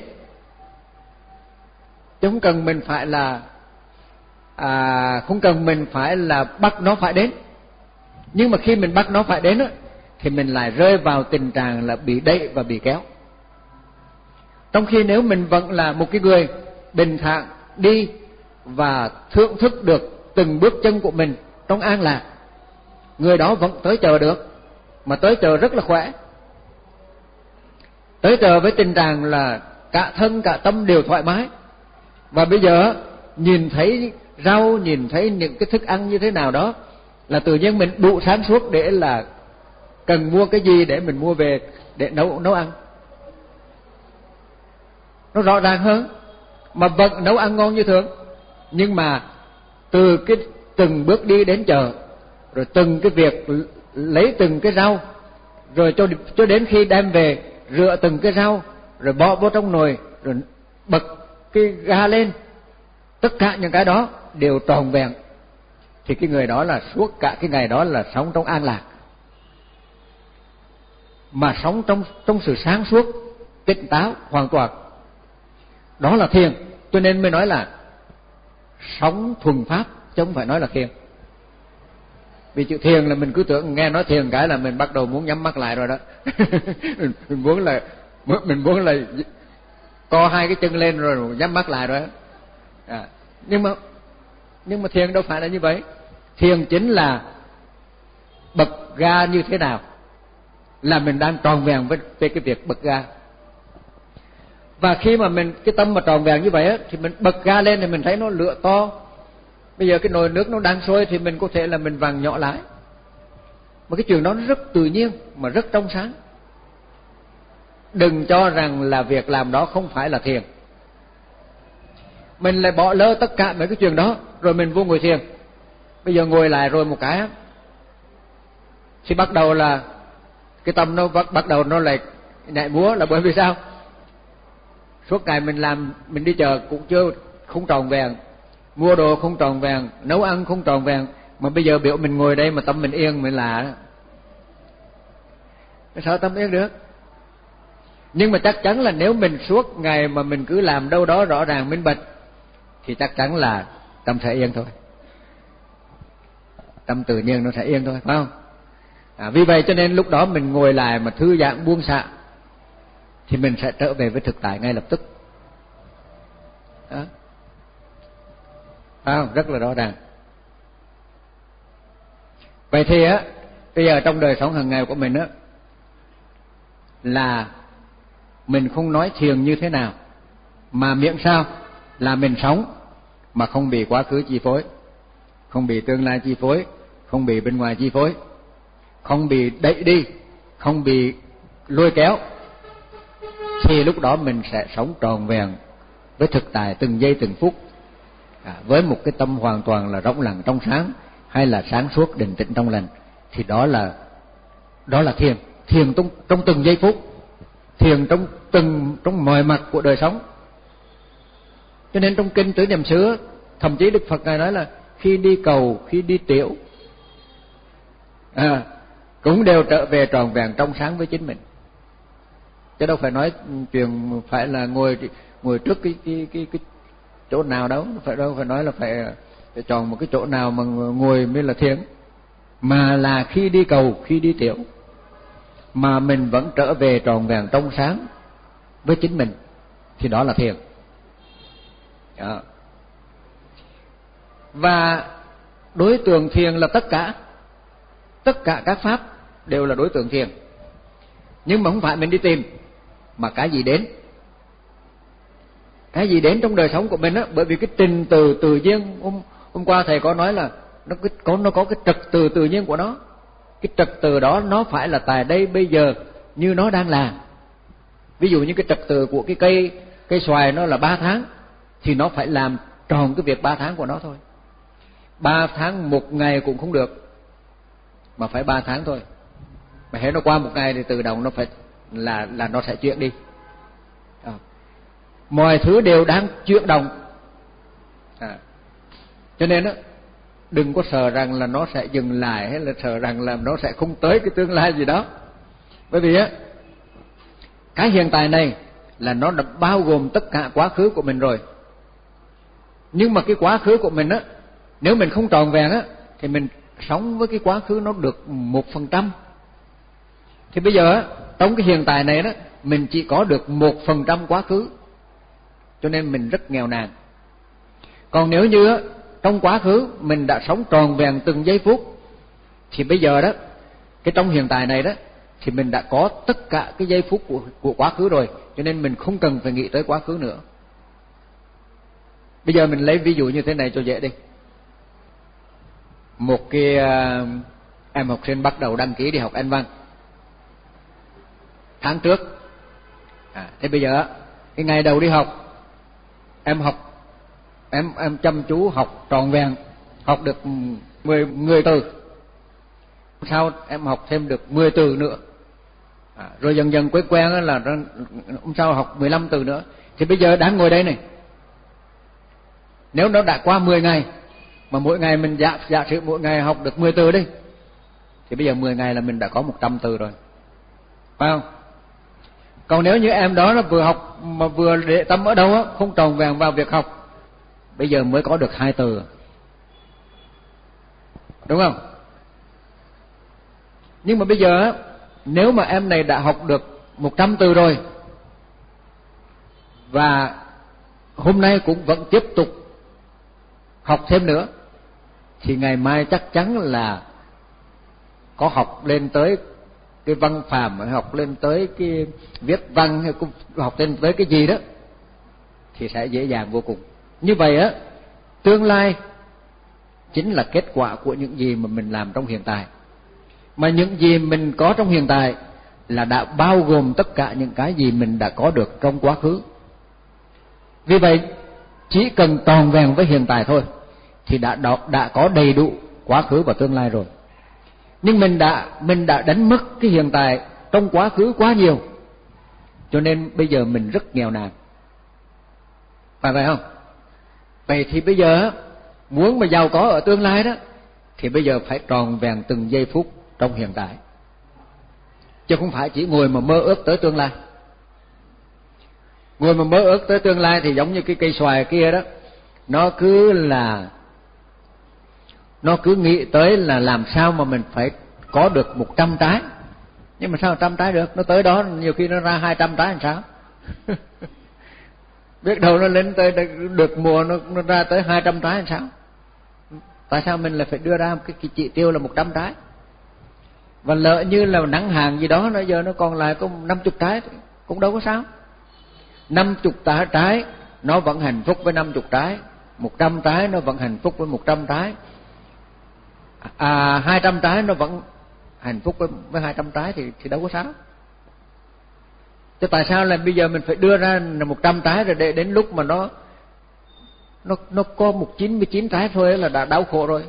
chứ không cần mình phải là à, không cần mình phải là bắt nó phải đến. Nhưng mà khi mình bắt nó phải đến á, thì mình lại rơi vào tình trạng là bị đẩy và bị kéo. Trong khi nếu mình vẫn là một cái người bình thản đi và thưởng thức được từng bước chân của mình trong an lạc, người đó vẫn tới chờ được, mà tới chờ rất là khỏe, tới chờ với tình trạng là cả thân cả tâm đều thoải mái. Và bây giờ nhìn thấy rau, nhìn thấy những cái thức ăn như thế nào đó là tự nhiên mình đủ sáng suốt để là cần mua cái gì để mình mua về để nấu nấu ăn. Nó rõ ràng hơn, mà vẫn nấu ăn ngon như thường. Nhưng mà từ cái từng bước đi đến chợ, rồi từng cái việc lấy từng cái rau, rồi cho cho đến khi đem về rửa từng cái rau, rồi bỏ vô trong nồi, rồi bật cái ga lên, tất cả những cái đó đều tròn vẹn, thì cái người đó là suốt cả cái ngày đó là sống trong an lạc, mà sống trong trong sự sáng suốt, tỉnh táo hoàn toàn. Đó là thiền. Cho nên mới nói là sống thuần pháp, chứ không phải nói là thiền. Vì chữ thiền là mình cứ tưởng nghe nói thiền cái là mình bắt đầu muốn nhắm mắt lại rồi đó. mình muốn là mình muốn là co hai cái chân lên rồi nhắm mắt lại rồi đó. À, nhưng mà nhưng mà thiền đâu phải là như vậy. Thiền chính là bật ga như thế nào là mình đang tròn vẹn với, với cái việc bật ga. Và khi mà mình cái tâm mà tròn vẹn như vậy á, thì mình bật ga lên thì mình thấy nó lửa to. Bây giờ cái nồi nước nó đang sôi thì mình có thể là mình vặn nhỏ lại. Mà cái chuyện đó nó rất tự nhiên mà rất trong sáng. Đừng cho rằng là việc làm đó không phải là thiền. Mình lại bỏ lỡ tất cả mấy cái chuyện đó, rồi mình vô ngồi thiền. Bây giờ ngồi lại rồi một cái thì bắt đầu là cái tâm nó bắt, bắt đầu nó lại nhảy múa, là bởi vì sao? Suốt ngày mình làm, mình đi chợ cũng chưa không tròn vẹn, mua đồ không tròn vẹn, nấu ăn không tròn vẹn, mà bây giờ biểu mình ngồi đây mà tâm mình yên, mình lạ đó. Sao tâm yên được? Nhưng mà chắc chắn là nếu mình suốt ngày mà mình cứ làm đâu đó rõ ràng minh bạch thì chắc chắn là tâm sẽ yên thôi. Tâm tự nhiên nó sẽ yên thôi, phải không? À, vì vậy cho nên lúc đó mình ngồi lại mà thư giãn buông xả thì mình sẽ trở về với thực tại ngay lập tức. Đó. Phải không? Rất là rõ ràng. Vậy thì á, bây giờ trong đời sống hàng ngày của mình á, là mình không nói thiền như thế nào, mà miễn sao là mình sống mà không bị quá khứ chi phối, không bị tương lai chi phối, không bị bên ngoài chi phối, không bị đẩy đi, không bị lôi kéo, thì lúc đó mình sẽ sống tròn vẹn với thực tại từng giây từng phút, à, với một cái tâm hoàn toàn là rỗng lặng trong sáng, hay là sáng suốt định tĩnh trong lành. Thì đó là đó là thiền. Thiền trong, trong từng giây phút, thiền trong từng trong mọi mặt của đời sống. Cho nên trong kinh Tứ Niệm xứ, thậm chí Đức Phật ngài nói là khi đi cầu, khi đi tiểu, à, cũng đều trở về tròn vẹn trong sáng với chính mình. Chứ đâu phải nói chuyện phải là ngồi ngồi trước cái cái cái cái chỗ nào đâu, phải đâu phải nói là phải, phải chọn một cái chỗ nào mà ngồi mới là thiền, mà là khi đi cầu, khi đi tiểu mà mình vẫn trở về tròn vẹn trong sáng với chính mình, thì đó là thiền. Đó. Và đối tượng thiền là tất cả, tất cả các pháp đều là đối tượng thiền. Nhưng mà không phải mình đi tìm, mà cái gì đến, cái gì đến trong đời sống của mình á. Bởi vì cái trình tự tự nhiên, hôm hôm qua thầy có nói là nó có nó có cái trật tự tự nhiên của nó. Cái trật tự đó nó phải là tại đây bây giờ như nó đang là. Ví dụ như cái trật tự của cái cây cây xoài nó là ba tháng, thì nó phải làm tròn cái việc ba tháng của nó thôi. Ba tháng một ngày cũng không được, mà phải ba tháng thôi. Mà hễ nó qua một ngày thì tự động nó phải là là nó sẽ chuyển đi. À. Mọi thứ đều đang chuyển động. À. Cho nên á, đừng có sợ rằng là nó sẽ dừng lại, hay là sợ rằng là nó sẽ không tới cái tương lai gì đó. Bởi vì á, cái hiện tại này là nó đã bao gồm tất cả quá khứ của mình rồi. Nhưng mà cái quá khứ của mình á, nếu mình không tròn vẹn á, thì mình sống với cái quá khứ nó được một phần trăm. Thì bây giờ á, trong cái hiện tại này đó, mình chỉ có được một phần trăm quá khứ, cho nên mình rất nghèo nàn. Còn nếu như á, trong quá khứ mình đã sống tròn vẹn từng giây phút, thì bây giờ đó, cái trong hiện tại này đó, thì mình đã có tất cả cái giây phút của, của quá khứ rồi, cho nên mình không cần phải nghĩ tới quá khứ nữa. Bây giờ mình lấy ví dụ như thế này cho dễ đi. Một cái uh, em học sinh bắt đầu đăng ký đi học Anh văn tháng trước. À, thế bây giờ cái ngày đầu đi học, em học em em chăm chú học tròn vẹn, học được mười mười từ. Sau em học thêm được mười từ nữa. À, rồi dần dần quen quen là hôm sau học mười lăm từ nữa. Thì bây giờ đang ngồi đây này, nếu nó đã qua mười ngày, mà mỗi ngày mình giả, giả sử mỗi ngày học được mười từ đi, thì bây giờ mười ngày là mình đã có một trăm từ rồi, phải không? Còn nếu như em đó là vừa học mà vừa để tâm ở đâu á, không tròn vẹn vào việc học, bây giờ mới có được hai từ, đúng không? Nhưng mà bây giờ á, nếu mà em này đã học được một trăm từ rồi, và hôm nay cũng vẫn tiếp tục học thêm nữa, thì ngày mai chắc chắn là có học lên tới cái văn phàm, học lên tới cái viết văn, hay học lên tới cái gì đó, thì sẽ dễ dàng vô cùng. Như vậy á, tương lai chính là kết quả của những gì mà mình làm trong hiện tại. Mà những gì mình có trong hiện tại là đã bao gồm tất cả những cái gì mình đã có được trong quá khứ. Vì vậy, chỉ cần tròn vẹn với hiện tại thôi thì đã đã có đầy đủ quá khứ và tương lai rồi. Nhưng mình đã mình đã đánh mất cái hiện tại trong quá khứ quá nhiều, cho nên bây giờ mình rất nghèo nàn, phải vậy không? Vậy thì bây giờ muốn mà giàu có ở tương lai đó, thì bây giờ phải tròn vẹn từng giây phút trong hiện tại, chứ không phải chỉ ngồi mà mơ ước tới tương lai. Ngồi mà mơ ước tới tương lai thì giống như cái cây xoài kia đó, nó cứ là nó cứ nghĩ tới là làm sao mà mình phải có được một trăm trái. Nhưng mà sao một trăm trái được? Nó tới đó nhiều khi nó ra hai trăm trái làm sao? Biết đâu nó lên tới được mùa nó, nó ra tới hai trăm trái làm sao? Tại sao mình lại phải đưa ra cái, cái chỉ tiêu là một trăm trái? Và lỡ như là nắng hạn gì đó, nó giờ nó còn lại có năm mươi trái cũng đâu có sao. năm mươi trái nó vẫn hạnh phúc với năm mươi trái, một trăm trái nó vẫn hạnh phúc với một trăm trái, à, hai trăm trái nó vẫn hạnh phúc với, với hai trăm trái thì, thì đâu có sao. Chứ tại sao là bây giờ mình phải đưa ra là một trăm trái rồi để đến lúc mà nó nó nó có một chín mươi chín trái thôi là đã đau khổ rồi.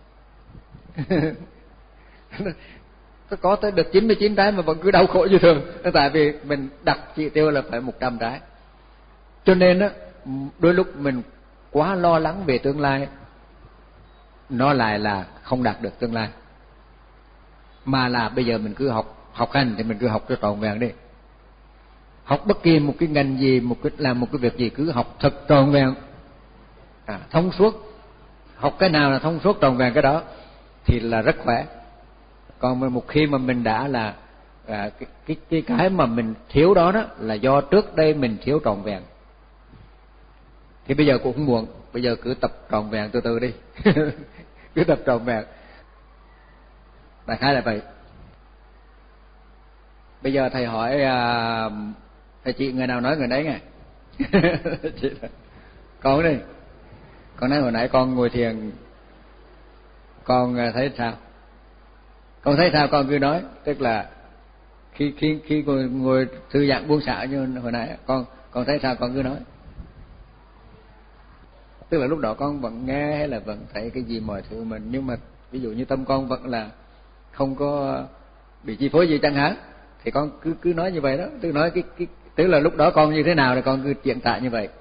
Nó có tới được chín mươi chín trái mà vẫn cứ đau khổ như thường, tại vì mình đặt chỉ tiêu là phải một trăm trái. Cho nên á, đôi lúc mình quá lo lắng về tương lai, nó lại là không đạt được tương lai. Mà là bây giờ mình cứ học học hành thì mình cứ học cho trọn vẹn đi. Học bất kỳ một cái ngành gì, một cái làm một cái việc gì cứ học thật trọn vẹn, à, thông suốt. Học cái nào là thông suốt trọn vẹn cái đó thì là rất khỏe. Còn một khi mà mình đã là à, cái, cái cái cái mà mình thiếu đó đó là do trước đây mình thiếu trọn vẹn. thì bây giờ cũng không muộn, bây giờ cứ tập trọn vẹn từ từ đi. Cứ tập trọn vẹn. Đại khái là vậy. Bây giờ thầy hỏi à, thầy chị người nào nói người đấy nghe. Con đi. Con nói hồi nãy con ngồi thiền, con thấy sao? Con thấy sao con cứ nói, tức là khi khi khi ngồi, ngồi thư giãn buông xả như hồi nãy, con con thấy sao con cứ nói. Tức là lúc đó con vẫn nghe hay là vẫn thấy cái gì mọi thứ mình, nhưng mà ví dụ như tâm con vẫn là không có bị chi phối gì chẳng hạn, thì con cứ cứ nói như vậy đó. Tức nói cái cái tức là lúc đó con như thế nào thì con cứ triển tại như vậy.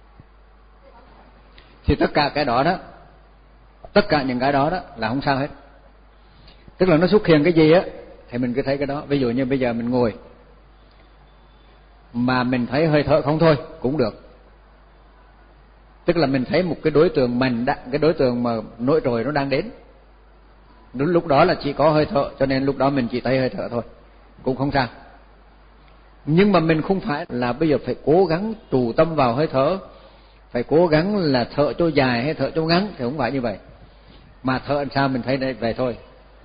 Thì tất cả cái đó đó, tất cả những cái đó đó là không sao hết. Tức là nó xuất hiện cái gì á thì mình cứ thấy cái đó. Ví dụ như bây giờ mình ngồi mà mình thấy hơi thở không thôi cũng được. Tức là mình thấy một cái đối tượng mình, cái đối tượng mà nổi trội nó đang đến. Lúc đó là chỉ có hơi thở, cho nên lúc đó mình chỉ thấy hơi thở thôi, cũng không sao. Nhưng mà mình không phải là bây giờ phải cố gắng trụ tâm vào hơi thở, phải cố gắng là thở cho dài hay thở cho ngắn, thì không phải như vậy. Mà thở làm sao mình thấy đây vậy thôi.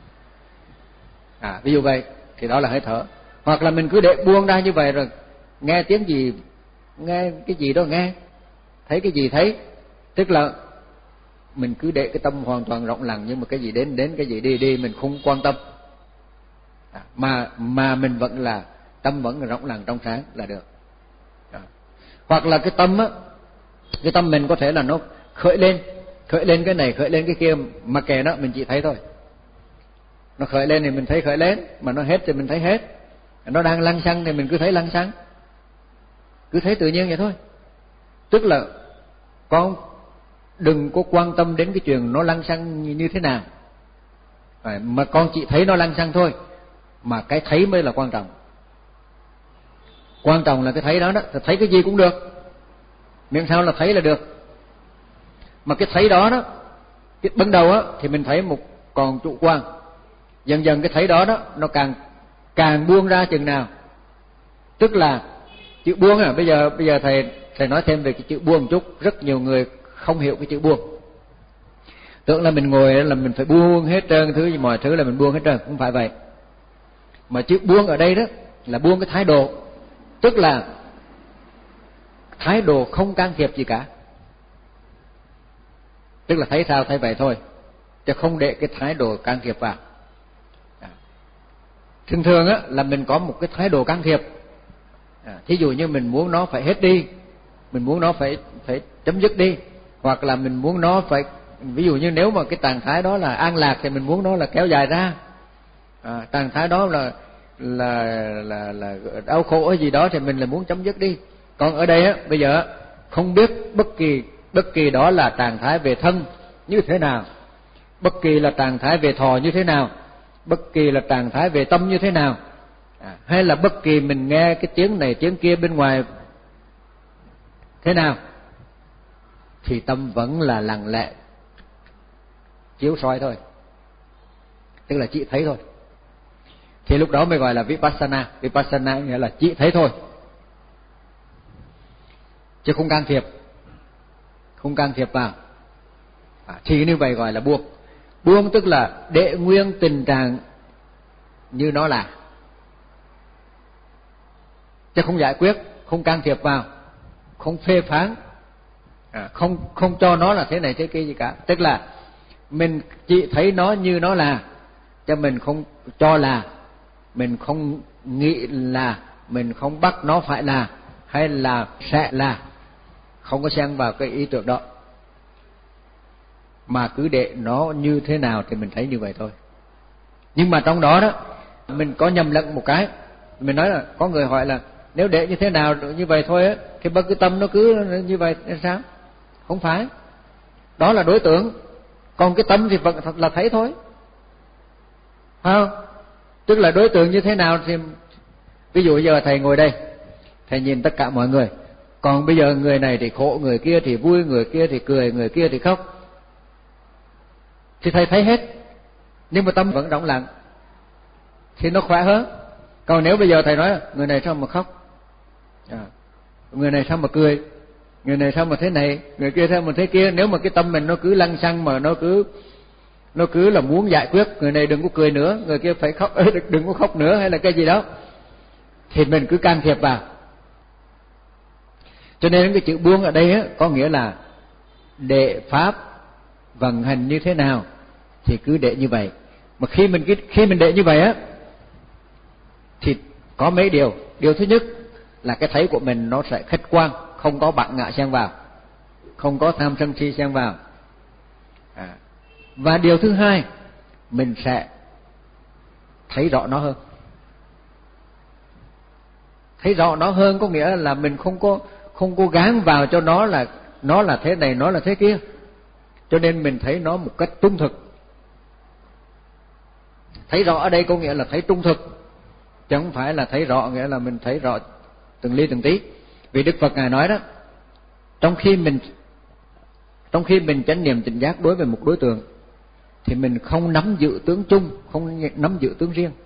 À, ví dụ vậy thì đó là hơi thở. Hoặc là mình cứ để buông ra như vậy rồi nghe tiếng gì, nghe cái gì đó nghe, thấy cái gì thấy. Tức là mình cứ để cái tâm hoàn toàn rộng lặng, nhưng mà cái gì đến đến, cái gì đi đi, mình không quan tâm. À, mà mà mình vẫn là tâm vẫn là rộng lặng trong sáng là được. À. Hoặc là cái tâm á, cái tâm mình có thể là nó khởi lên, khởi lên cái này, khởi lên cái kia, mà kệ nó, mình chỉ thấy thôi. Nó khởi lên thì mình thấy khởi lên, mà nó hết thì mình thấy hết. Nó đang lăng xăng thì mình cứ thấy lăng xăng, cứ thấy tự nhiên vậy thôi. Tức là con đừng có quan tâm đến cái chuyện nó lăng xăng như thế nào, mà con chỉ thấy nó lăng xăng thôi. Mà cái thấy mới là quan trọng. Quan trọng là cái thấy đó đó, thấy cái gì cũng được, miễn sao là thấy là được. Mà cái thấy đó đó, cái ban đầu á thì mình thấy một còn chủ quan, dần dần cái thấy đó đó nó càng càng buông ra chừng nào. Tức là chữ buông à, bây giờ bây giờ thầy thầy nói thêm về cái chữ buông một chút. Rất nhiều người không hiểu cái chữ buông, tưởng là mình ngồi là mình phải buông hết trơn thứ gì, mọi thứ là mình buông hết trơn. Không phải vậy. Mà chữ buông ở đây đó là buông cái thái độ, tức là thái độ không can thiệp gì cả. Tức là thấy sao thấy vậy thôi, chứ không để cái thái độ can thiệp vào. Thường thường á là mình có một cái thái độ can thiệp. À, thí dụ như mình muốn nó phải hết đi, mình muốn nó phải phải chấm dứt đi, hoặc là mình muốn nó phải, ví dụ như nếu mà cái trạng thái đó là an lạc thì mình muốn nó là kéo dài ra. À, trạng thái đó là là là là đau khổ hay gì đó thì mình là muốn chấm dứt đi. Còn ở đây á, bây giờ không biết bất kỳ bất kỳ đó là trạng thái về thân như thế nào, bất kỳ là trạng thái về thọ như thế nào, bất kỳ là trạng thái về tâm như thế nào, à, hay là bất kỳ mình nghe cái tiếng này tiếng kia bên ngoài thế nào, thì tâm vẫn là lặng lẽ chiếu soi thôi, tức là chỉ thấy thôi. Thì lúc đó mới gọi là vipassana. Vipassana nghĩa là chỉ thấy thôi, chứ không can thiệp, không can thiệp vào. À, thì như vậy gọi là buông. Buông tức là để nguyên tình trạng như nó là, chứ không giải quyết, không can thiệp vào, không phê phán, à, không không cho nó là thế này thế kia gì cả. Tức là mình chỉ thấy nó như nó là, chứ mình không cho là, mình không nghĩ là, mình không bắt nó phải là hay là sẽ là, không có xen vào cái ý tưởng đó, mà cứ để nó như thế nào thì mình thấy như vậy thôi. Nhưng mà trong đó đó mình có nhầm lẫn một cái. Mình nói là có người hỏi là nếu để như thế nào như vậy thôi á, thì bất cứ tâm nó cứ như vậy là sao? Không phải, đó là đối tượng, còn cái tâm thì vẫn thật là thấy thôi, phải không? Tức là đối tượng như thế nào thì, ví dụ giờ thầy ngồi đây, thầy nhìn tất cả mọi người, còn bây giờ người này thì khổ, người kia thì vui, người kia thì cười, người kia thì khóc, thì thầy thấy hết, nhưng mà tâm vẫn rỗng lặng thì nó khỏe hơn. Còn nếu bây giờ thầy nói người này sao mà khóc, à, người này sao mà cười, người này sao mà thế này, người kia sao mà thế kia. Nếu mà cái tâm mình nó cứ lăng xăng, mà nó cứ nó cứ là muốn giải quyết, người này đừng có cười nữa, người kia phải khóc, đừng có khóc nữa, hay là cái gì đó, thì mình cứ can thiệp vào. Cho nên cái chữ buông ở đây á, có nghĩa là đệ pháp vận hành như thế nào thì cứ đệ như vậy. Mà khi mình khi mình đệ như vậy á, thì có mấy điều. Điều thứ nhất là cái thấy của mình nó sẽ khách quan, không có bản ngã xen vào, không có tham sân si xen vào. À. Và điều thứ hai, mình sẽ thấy rõ nó hơn. Thấy rõ nó hơn có nghĩa là mình không có không có gán vào cho nó là nó là thế này, nó là thế kia. Cho nên mình thấy nó một cách trung thực. Thấy rõ ở đây có nghĩa là thấy trung thực, chứ không phải là thấy rõ nghĩa là mình thấy rõ từng ly từng tí. Vì Đức Phật Ngài nói đó, trong khi mình trong khi mình chánh niệm tỉnh giác đối với một đối tượng thì mình không nắm giữ tướng chung, không nắm giữ tướng riêng.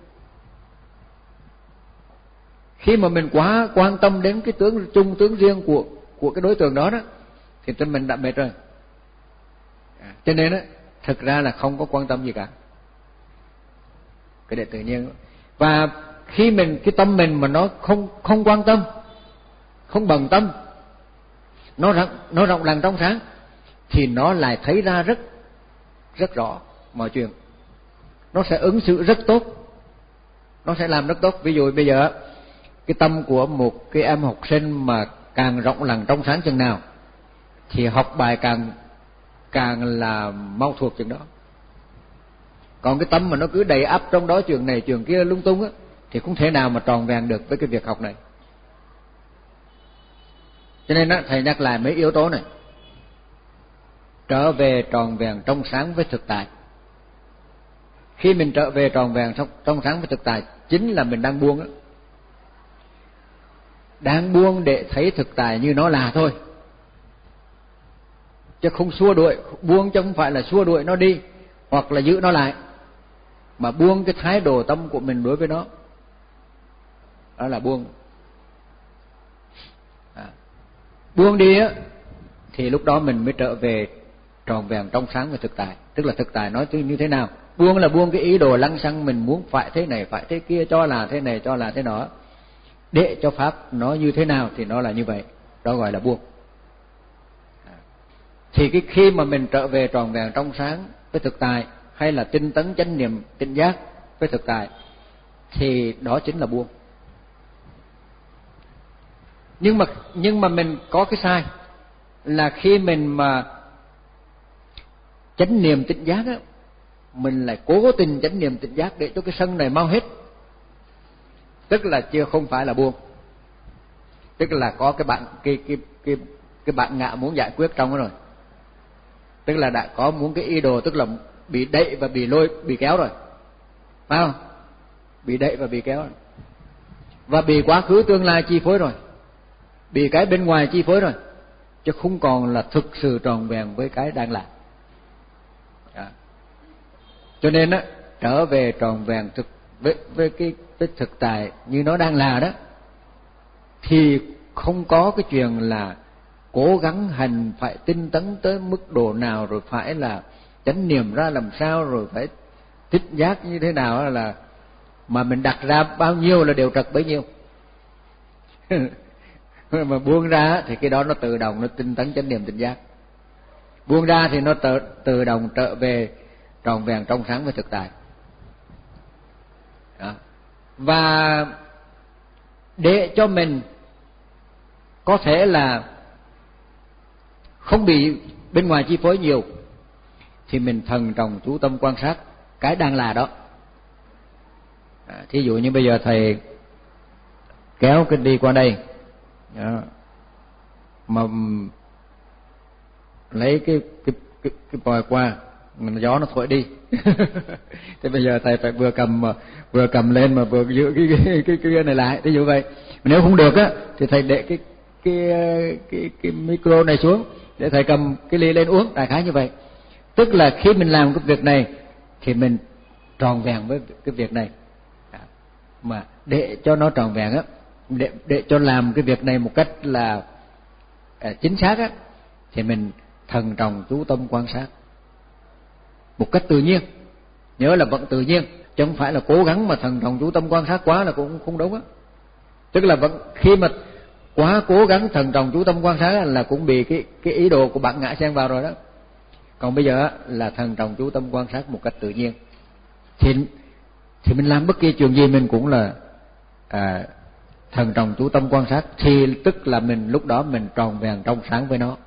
Khi mà mình quá quan tâm đến cái tướng chung, tướng riêng của của cái đối tượng đó đó, thì tâm mình đã mệt rồi. À, cho nên đó, thực ra là không có quan tâm gì cả, cái để tự nhiên. Và khi mình cái tâm mình mà nó không không quan tâm, không bận tâm, nó rộng nó rộng lặng trong sáng, thì nó lại thấy ra rất rất rõ mọi chuyện. Nó sẽ ứng xử rất tốt, nó sẽ làm rất tốt. Ví dụ bây giờ cái tâm của một cái em học sinh mà càng rộng lặng trong sáng chừng nào thì học bài càng càng là mau thuộc chừng đó. Còn cái tâm mà nó cứ đầy ắp trong đó chuyện này chuyện kia lung tung á, thì không thể nào mà tròn vẹn được với cái việc học này. Cho nên á, thầy nhắc lại mấy yếu tố này: trở về tròn vẹn trong sáng với thực tại. Khi mình trở về tròn vẹn trong sáng với thực tại, chính là mình đang buông á, đang buông để thấy thực tại như nó là thôi, chứ không xua đuổi. Buông chứ không phải là xua đuổi nó đi hoặc là giữ nó lại, mà buông cái thái độ tâm của mình đối với nó, đó là buông. À, buông đi á, thì lúc đó mình mới trở về tròn vẹn trong sáng với thực tại. Tức là thực tại nói như thế nào? Buông là buông cái ý đồ lăng xăng mình muốn phải thế này phải thế kia, cho là thế này cho là thế nọ, để cho pháp nó như thế nào thì nó là như vậy, đó gọi là buông. À, thì cái khi mà mình trở về tròn vẹn trong sáng với thực tại, hay là tinh tấn chánh niệm tỉnh giác với thực tại, thì đó chính là buông. Nhưng mà nhưng mà mình có cái sai là khi mình mà chánh niệm tỉnh giác á, mình lại cố tình chánh niệm tỉnh giác để cho cái sân này mau hết, tức là chưa không phải là buông, tức là có cái bạn cái cái cái cái bạn ngạ muốn giải quyết trong đó rồi, tức là đã có muốn cái ý đồ, tức là bị đẩy và bị lôi bị kéo rồi, phải không? Bị đẩy và bị kéo rồi, và bị quá khứ tương lai chi phối rồi, bị cái bên ngoài chi phối rồi, chứ không còn là thực sự tròn vẹn với cái đang làm. Đó. Cho nên á, trở về tròn vẹn thực với với cái với thực tại như nó đang là đó, thì không có cái chuyện là cố gắng hành phải tinh tấn tới mức độ nào, rồi phải là chánh niệm ra làm sao, rồi phải tích giác như thế nào, là mà mình đặt ra bao nhiêu là đều trật bấy nhiêu. Mà buông ra thì cái đó nó tự động nó tinh tấn chánh niệm tỉnh giác. Buông ra thì nó tự, tự động trở về tròn vẹn trong sáng với thực tại. Đó. Và để cho mình có thể là không bị bên ngoài chi phối nhiều, thì mình thần trọng chú tâm quan sát cái đang là đó. À, thí dụ như bây giờ thầy kéo cái đi qua đây, đó, mà lấy cái cái cái cái vòi qua, gió nó thổi đi. Thế bây giờ thầy phải vừa cầm vừa cầm lên mà vừa giữ cái cái cái, cái này lại, thí dụ vậy. Nếu không được á thì thầy để cái cái cái cái micro này xuống để thầy cầm cái ly lên uống, đại khái như vậy. Tức là khi mình làm cái việc này thì mình tròn vẹn với cái việc này, mà để cho nó tròn vẹn á, để để cho làm cái việc này một cách là à, chính xác á, thì mình thần trọng chú tâm quan sát một cách tự nhiên. Nhớ là vẫn tự nhiên, chứ không phải là cố gắng mà thần trọng chú tâm quan sát quá là cũng không đúng á. Tức là vẫn khi mà quá cố gắng thần trọng chú tâm quan sát là cũng bị cái cái ý đồ của bản ngã xen vào rồi đó. Còn bây giờ là thần trọng chú tâm quan sát một cách tự nhiên, thì thì mình làm bất kỳ chuyện gì mình cũng là à, thần trọng chú tâm quan sát, thì tức là mình lúc đó mình tròn vẹn trong sáng với nó.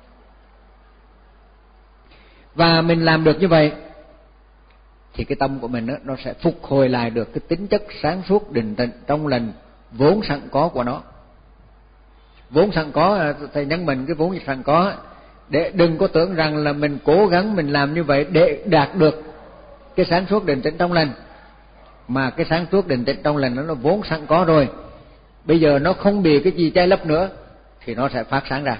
Và mình làm được như vậy thì cái tâm của mình đó, nó sẽ phục hồi lại được cái tính chất sáng suốt định tĩnh trong lành vốn sẵn có của nó. Vốn sẵn có, thầy nhấn mình cái vốn sẵn có, để đừng có tưởng rằng là mình cố gắng mình làm như vậy để đạt được cái sáng suốt định tĩnh trong lành, mà cái sáng suốt định tĩnh trong lành nó, nó vốn sẵn có rồi. Bây giờ nó không bị cái gì che lấp nữa thì nó sẽ phát sáng ra.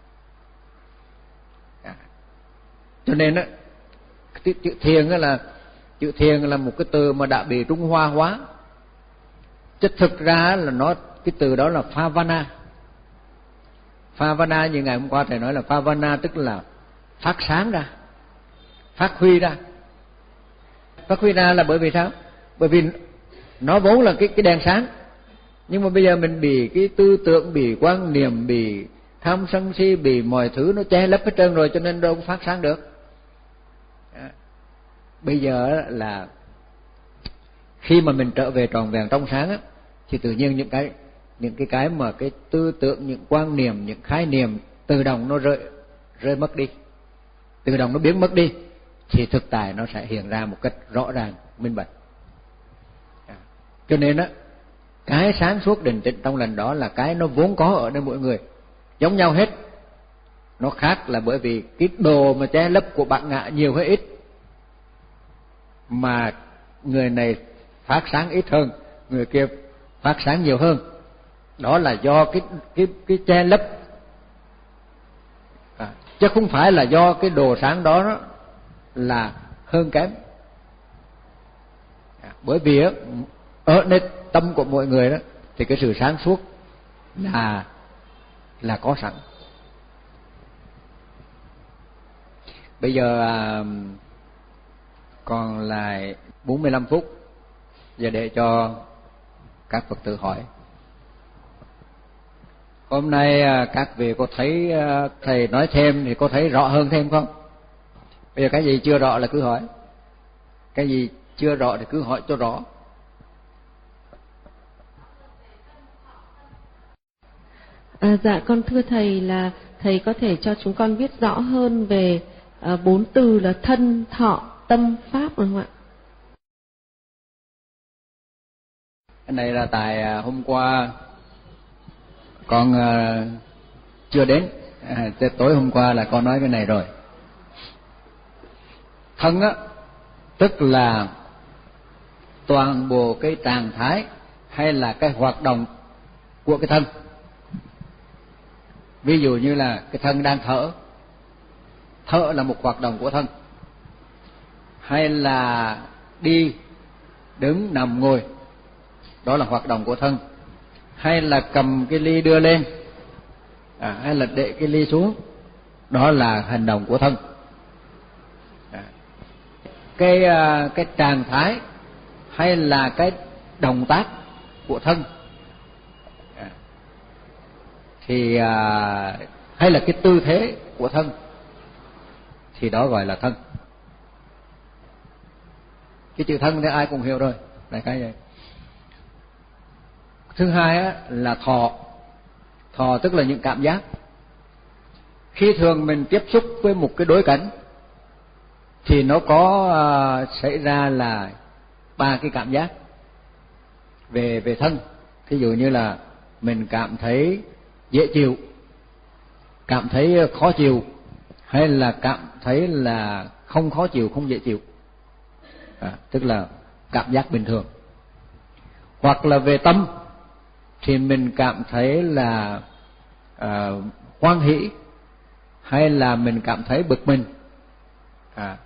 Cho nên á, chữ thiền là chữ thiền là một cái từ mà đã bị Trung Hoa hóa. Chứ thực ra là nó cái từ đó là Phavana. Phavana như ngày hôm qua thầy nói là Phavana tức là phát sáng ra, phát huy ra. Phát huy ra là bởi vì sao? Bởi vì nó vốn là cái cái đèn sáng, nhưng mà bây giờ mình bị cái tư tưởng, bị quan niệm, bị tham sân si, bị mọi thứ nó che lấp hết trơn rồi, cho nên đâu có phát sáng được. Bây giờ là khi mà mình trở về tròn vẹn trong sáng á, thì tự nhiên những cái những cái cái mà cái tư tưởng, những quan niệm, những khái niệm tự động nó rơi rơi mất đi, tự động nó biến mất đi, thì thực tại nó sẽ hiện ra một cách rõ ràng minh bạch. Cho nên á, cái sáng suốt định tĩnh trong lành đó là cái nó vốn có ở nơi mỗi người, giống nhau hết. Nó khác là bởi vì cái đồ mà che lấp của bản ngã nhiều hay ít, mà người này phát sáng ít hơn, người kia phát sáng nhiều hơn. Đó là do cái cái cái che lấp, à, chứ không phải là do cái đồ sáng đó, đó là hơn kém. À, bởi vì á, ở nơi tâm của mọi người đó thì cái sự sáng suốt là là có sẵn. Bây giờ à, còn lại bốn mươi lăm phút, giờ để cho các Phật tử hỏi. Hôm nay các vị có thấy thầy nói thêm thì có thấy rõ hơn thêm không? Bây giờ cái gì chưa rõ là cứ hỏi, cái gì chưa rõ thì cứ hỏi cho rõ. À, dạ con thưa thầy là thầy có thể cho chúng con biết rõ hơn về à, bốn từ là thân, thọ, tâm, pháp được không ạ? Cái này là tại hôm qua con uh, chưa đến, à, tối hôm qua là con nói cái này rồi. Thân á, tức là toàn bộ cái trạng thái hay là cái hoạt động của cái thân. Ví dụ như là cái thân đang thở, thở là một hoạt động của thân. Hay là đi, đứng, nằm, ngồi, đó là hoạt động của thân. Hay là cầm cái ly đưa lên, à, hay là để cái ly xuống, đó là hành động của thân. À, cái cái trạng thái hay là cái động tác của thân, à, thì à, hay là cái tư thế của thân, thì đó gọi là thân. Cái chữ thân thì ai cũng hiểu rồi, là cái vậy. Thứ hai á, là thọ. Thọ tức là những cảm giác. Khi thường mình tiếp xúc với một cái đối cảnh thì nó có uh, xảy ra là ba cái cảm giác về về thân. Ví dụ như là mình cảm thấy dễ chịu, cảm thấy khó chịu, hay là cảm thấy là không khó chịu, không dễ chịu, à, tức là cảm giác bình thường. Hoặc là về tâm thì mình cảm thấy là à, hoan hỷ, hay là mình cảm thấy bực mình, à,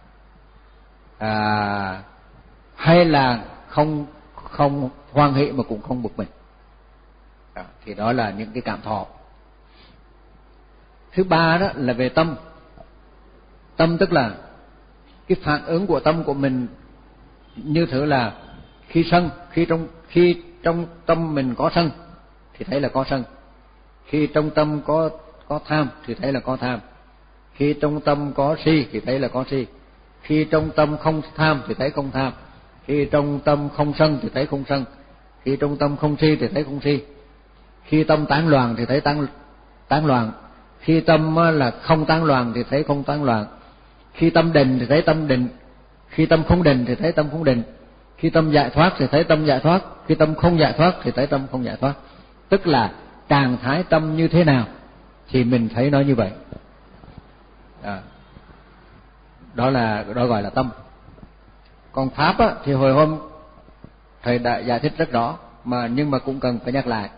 à, hay là không không hoan hỷ mà cũng không bực mình, à, thì đó là những cái cảm thọ. Thứ ba đó là về tâm. Tâm tức là cái phản ứng của tâm của mình, như thử là khi sân, khi trong khi trong tâm mình có sân thì thấy là có sân, khi trong tâm có có tham thì thấy là có tham, khi trong tâm có si thì thấy là có si, khi trong tâm không tham thì thấy không tham, khi trong tâm không sân thì thấy không sân, khi trong tâm không si thì thấy không si, khi tâm tán loạn thì thấy tán tán loạn, khi tâm là không tán loạn thì thấy không tán loạn, khi tâm định thì thấy tâm định, khi tâm không định thì thấy tâm không định, khi tâm giải thoát thì thấy tâm giải thoát, khi tâm không giải thoát thì thấy tâm không giải thoát. Tức là trạng thái tâm như thế nào thì mình thấy nó như vậy. À, đó là đó gọi là tâm. Còn pháp á, thì hồi hôm thầy đã giải thích rất rõ, mà nhưng mà cũng cần phải nhắc lại.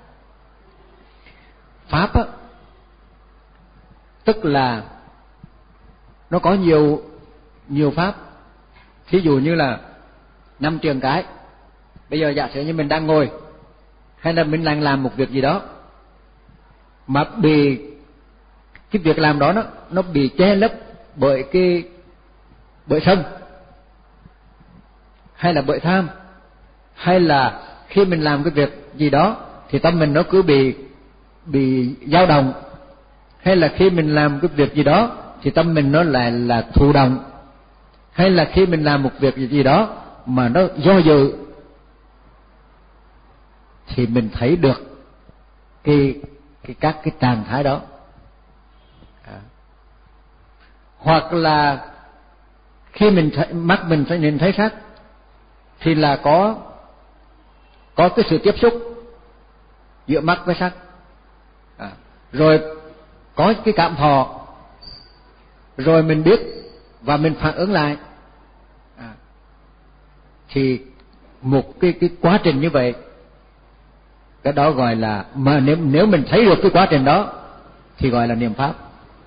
Pháp á, tức là nó có nhiều nhiều pháp. Thí dụ như là năm trường cái. Bây giờ giả sử như mình đang ngồi hay là mình đang làm một việc gì đó mà bị cái việc làm đó nó nó bị che lấp bởi cái bởi sân, hay là bởi tham, hay là khi mình làm cái việc gì đó thì tâm mình nó cứ bị bị dao động, hay là khi mình làm cái việc gì đó thì tâm mình nó lại là thụ động, hay là khi mình làm một việc gì đó mà nó do dự thì mình thấy được cái cái các cái trạng thái đó. À. Hoặc là khi mình thấy, mắt mình phải nhìn thấy sắc thì là có có cái sự tiếp xúc giữa mắt với sắc. À. Rồi có cái cảm thọ, rồi mình biết và mình phản ứng lại. À. Thì một cái cái quá trình như vậy, cái đó gọi là, mà nếu nếu mình thấy được cái quá trình đó thì gọi là niệm pháp.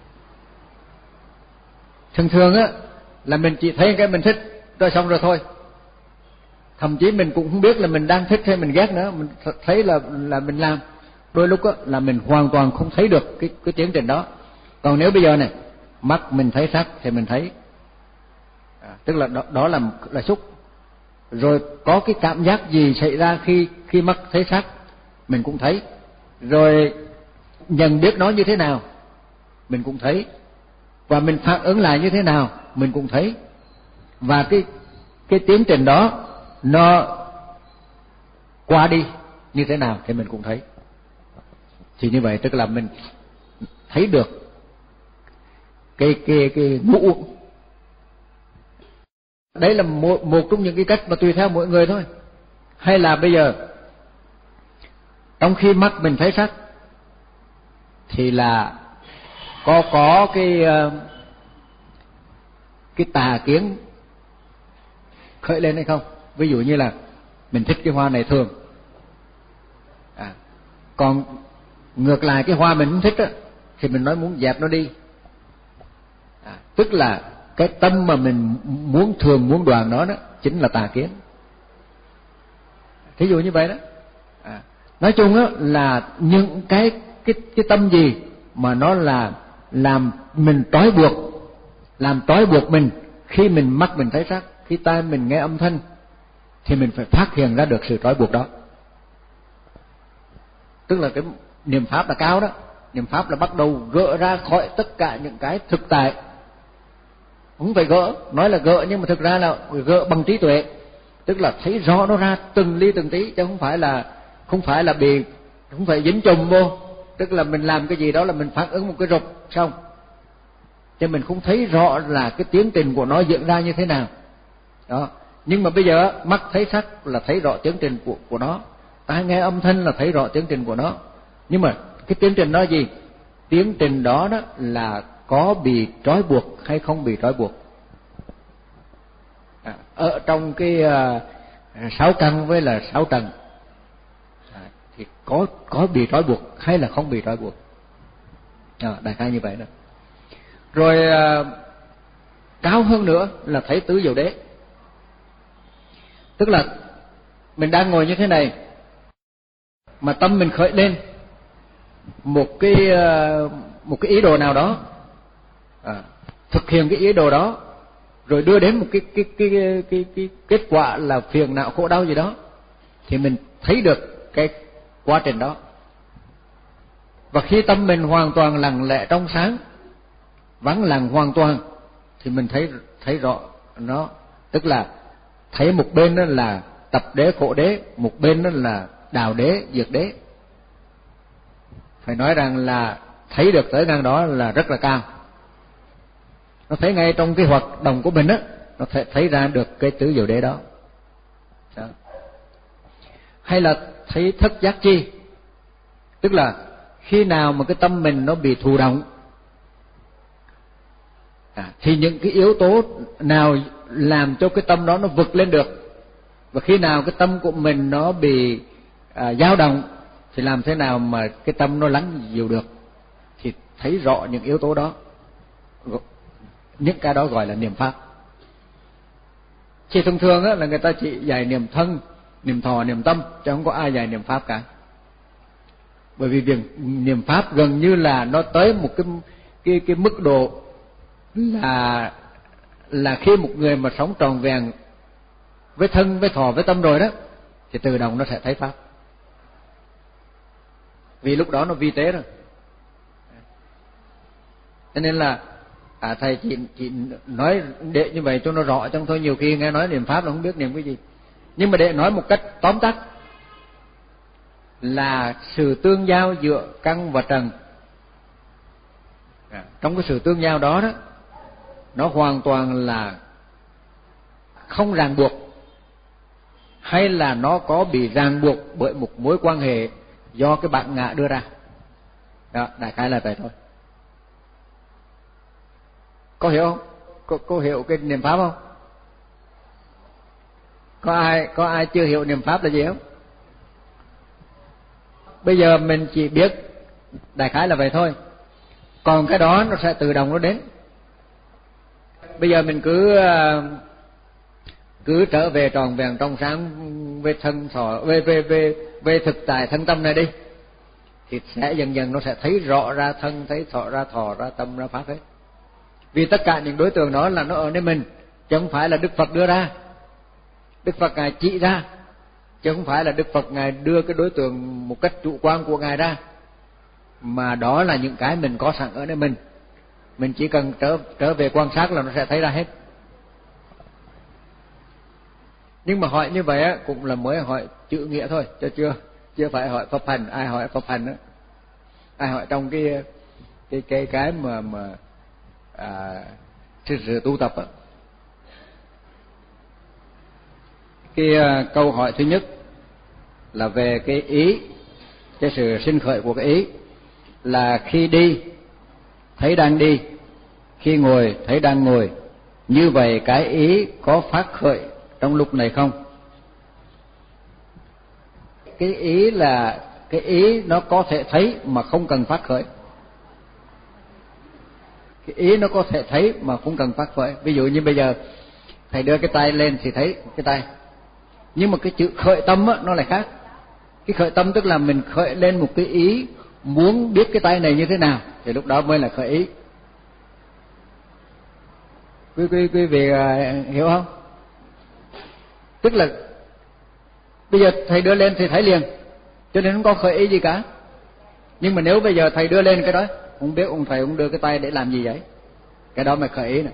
Thường thường á là mình chỉ thấy cái mình thích rồi xong rồi thôi, thậm chí mình cũng không biết là mình đang thích hay mình ghét nữa, mình thấy là là mình làm. Đôi lúc á là mình hoàn toàn không thấy được cái cái tiến trình đó. Còn nếu bây giờ này, mắt mình thấy sắc thì mình thấy, à, tức là đó, đó là là xúc. Rồi có cái cảm giác gì xảy ra khi khi mắt thấy sắc mình cũng thấy, rồi nhận biết nó như thế nào mình cũng thấy, và mình phản ứng lại như thế nào mình cũng thấy, và cái cái tiến trình đó nó qua đi như thế nào thì mình cũng thấy. Thì như vậy tức là mình thấy được cái cái cái ngũ. Đấy là một, một trong những cái cách mà tùy theo mỗi người thôi. Hay là bây giờ trong khi mắt mình thấy sắc thì là có có cái cái tà kiến khởi lên hay không? Ví dụ như là mình thích cái hoa này thường, à, còn ngược lại cái hoa mình không thích á thì mình nói muốn dẹp nó đi. À, tức là cái tâm mà mình muốn thường muốn đoàn nó đó chính là tà kiến. Thí dụ như vậy đó. À, nói chung á là những cái cái cái tâm gì mà nó là làm mình trói buộc, làm trói buộc mình khi mình mắt mình thấy sắc, khi tai mình nghe âm thanh, thì mình phải phát hiện ra được sự trói buộc đó. Tức là cái niệm pháp là cao đó. Niệm pháp là bắt đầu gỡ ra khỏi tất cả những cái thực tại. Không phải gỡ, nói là gỡ nhưng mà thực ra là gỡ bằng trí tuệ. Tức là thấy rõ nó ra từng ly từng tí, chứ không phải là không phải là bị không phải dính chùm vô. Tức là mình làm cái gì đó là mình phản ứng một cái rụp xong, chứ mình không thấy rõ là cái tiến trình của nó diễn ra như thế nào. Đó. Nhưng mà bây giờ mắt thấy sắc là thấy rõ tiến trình của của nó, tai nghe âm thanh là thấy rõ tiến trình của nó. Nhưng mà cái tiến trình đó gì? Tiến trình đó đó là có bị trói buộc hay không bị trói buộc. À, ở trong cái uh, sáu căn với là sáu trần, à, thì có có bị trói buộc hay là không bị trói buộc. À, đại khái như vậy đó. Rồi uh, cao hơn nữa là thấy tứ diệu đế. Tức là mình đang ngồi như thế này mà tâm mình khởi lên một cái uh, một cái ý đồ nào đó, à, thực hiện cái ý đồ đó, rồi đưa đến một cái cái cái cái, cái, cái kết quả là phiền não khổ đau gì đó, thì mình thấy được cái quá trình đó. Và khi tâm mình hoàn toàn lặng lẽ trong sáng, vắng lặng hoàn toàn, thì mình thấy thấy rõ nó, tức là thấy một bên đó là tập đế khổ đế, một bên đó là đào đế diệt đế. Phải nói rằng là thấy được tới ngang đó là rất là cao. Nó thấy ngay trong cái hoạt động của mình á, nó thấy, thấy ra được cái tứ diệu đế đó. đó. Hay là thấy thất giác chi, tức là khi nào mà cái tâm mình nó bị thụ động, à, thì những cái yếu tố nào làm cho cái tâm đó nó vượt lên được, và khi nào cái tâm của mình nó bị à, dao động, thì làm thế nào mà cái tâm nó lắng dịu được, thì thấy rõ những yếu tố đó. Những cái đó gọi là niệm pháp. Chỉ thông thường á, là người ta chỉ dạy niệm thân, niệm thọ, niệm tâm, chứ không có ai dạy niệm pháp cả. Bởi vì việc niệm pháp gần như là nó tới một cái cái cái mức độ là là khi một người mà sống tròn vẹn với thân, với thọ, với tâm rồi đó, thì tự động nó sẽ thấy pháp. Vì lúc đó nó vi tế rồi. Cho nên là à, thầy chị chị nói để như vậy cho nó rõ, trong thôi nhiều khi nghe nói niệm pháp là không biết niệm cái gì. Nhưng mà để nói một cách tóm tắt là sự tương giao giữa căn và trần. À, trong cái sự tương giao đó đó, nó hoàn toàn là không ràng buộc, hay là nó có bị ràng buộc bởi một mối quan hệ do cái bản ngã đưa ra. Đó, đại khái là vậy thôi. Có hiểu không? Có, có hiểu cái niệm pháp không? Có ai có ai chưa hiểu niệm pháp là gì không? Bây giờ mình chỉ biết đại khái là vậy thôi. Còn cái đó nó sẽ tự động nó đến. Bây giờ mình cứ cứ trở về tròn vẹn trong sáng về thân thọ, về về về về thực tại thân tâm này đi, thì sẽ dần dần nó sẽ thấy rõ ra thân, thấy thọ ra thọ, ra tâm, ra pháp hết. Vì tất cả những đối tượng đó là nó ở nơi mình, chứ không phải là Đức Phật đưa ra. Đức Phật Ngài chỉ ra, chứ không phải là Đức Phật Ngài đưa cái đối tượng một cách chủ quan của Ngài ra, mà đó là những cái mình có sẵn ở nơi mình. Mình chỉ cần trở trở về quan sát là nó sẽ thấy ra hết. Nhưng mà hỏi như vậy á, cũng là mới hỏi chữ nghĩa thôi, cho chưa chưa phải hỏi pháp hành. Ai hỏi pháp hành đó, ai hỏi trong cái cái cái cái mà mà à, sự, sự tu tập á. Cái uh, câu hỏi thứ nhất là về cái ý, cái sự sinh khởi của cái ý, là khi đi thấy đang đi, khi ngồi thấy đang ngồi, như vậy cái ý có phát khởi trong lúc này không? Cái ý là cái ý nó có thể thấy mà không cần phát khởi. Cái ý nó có thể thấy mà không cần phát khởi. Ví dụ như bây giờ thầy đưa cái tay lên thì thấy cái tay, nhưng mà cái chữ khởi tâm á, nó lại khác. Cái khởi tâm tức là mình khởi lên một cái ý muốn biết cái tay này như thế nào, thì lúc đó mới là khởi ý. Quý quý quý vị uh, hiểu không? Tức là bây giờ thầy đưa lên thì thấy liền, cho nên không có khởi ý gì cả. Nhưng mà nếu bây giờ thầy đưa lên cái đó, không biết ông thầy ông đưa cái tay để làm gì vậy, cái đó mới khởi ý này.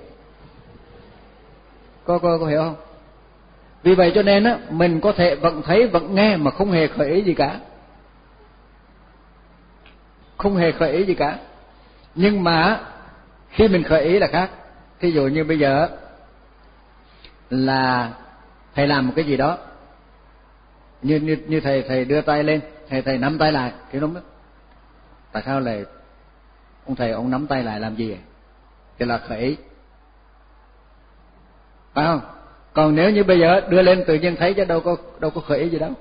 Có có có hiểu không? Vì vậy cho nên á, mình có thể vẫn thấy vẫn nghe mà không hề khởi ý gì cả, không hề khởi ý gì cả. Nhưng mà khi mình khởi ý là khác. Thí dụ như bây giờ là thầy làm một cái gì đó, như như như thầy thầy đưa tay lên, thầy thầy nắm tay lại, kiểu đúng đó. Tại sao lại ông thầy ông nắm tay lại làm gì vậy? Thì là khởi ý, phải không? Còn nếu như bây giờ đưa lên tự nhiên thấy, chứ đâu có đâu có khởi ý gì đâu.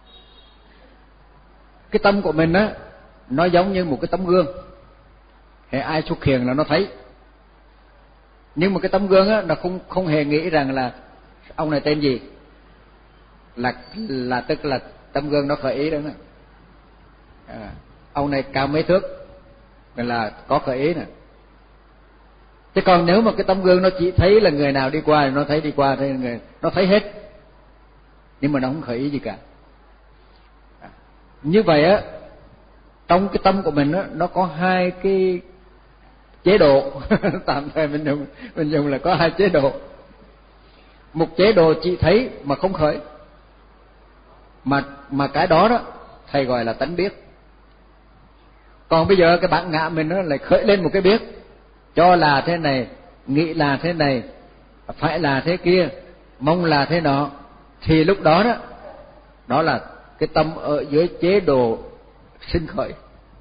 Cái tâm của mình á, nó giống như một cái tấm gương, hễ ai xuất hiện là nó thấy. Nhưng mà cái tấm gương á, nó không không hề nghĩ rằng là ông này tên gì, là là tức là tấm gương nó khởi ý đó. À, ông này cao mấy thước, Vậy là có khởi ý nè. Chứ còn nếu mà cái tấm gương nó chỉ thấy là người nào đi qua thì nó thấy đi qua, thấy người nó thấy hết, nhưng mà nó không khởi ý gì cả. Như vậy á, trong cái tâm của mình á, nó có hai cái chế độ tạm thời mình dùng mình dùng là có hai chế độ. Một chế độ chỉ thấy mà không khởi, mà mà cái đó đó thầy gọi là tánh biết. Còn bây giờ cái bản ngã mình nó lại khởi lên một cái biết, cho là thế này, nghĩ là thế này, phải là thế kia, mong là thế nọ, thì lúc đó đó đó là cái tâm ở dưới chế độ sinh khởi.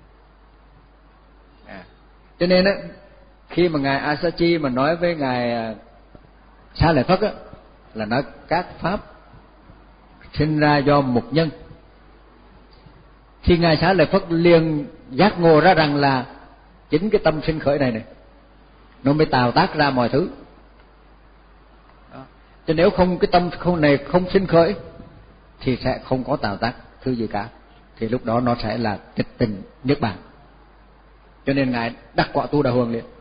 À, cho nên á, khi mà ngài Asachi mà nói với ngài Xá Lợi Phất á, là nói các pháp sinh ra do một nhân, thì ngài Xá Lợi Phất liền giác ngộ ra rằng là chính cái tâm sinh khởi này này nó mới tạo tác ra mọi thứ. Đó. Chứ nếu không cái tâm không này không sinh khởi thì sẽ không có tạo tác thứ gì cả, thì lúc đó nó sẽ là tịch tình niết bàn. Cho nên ngài đắc quả tu đà huồng liền.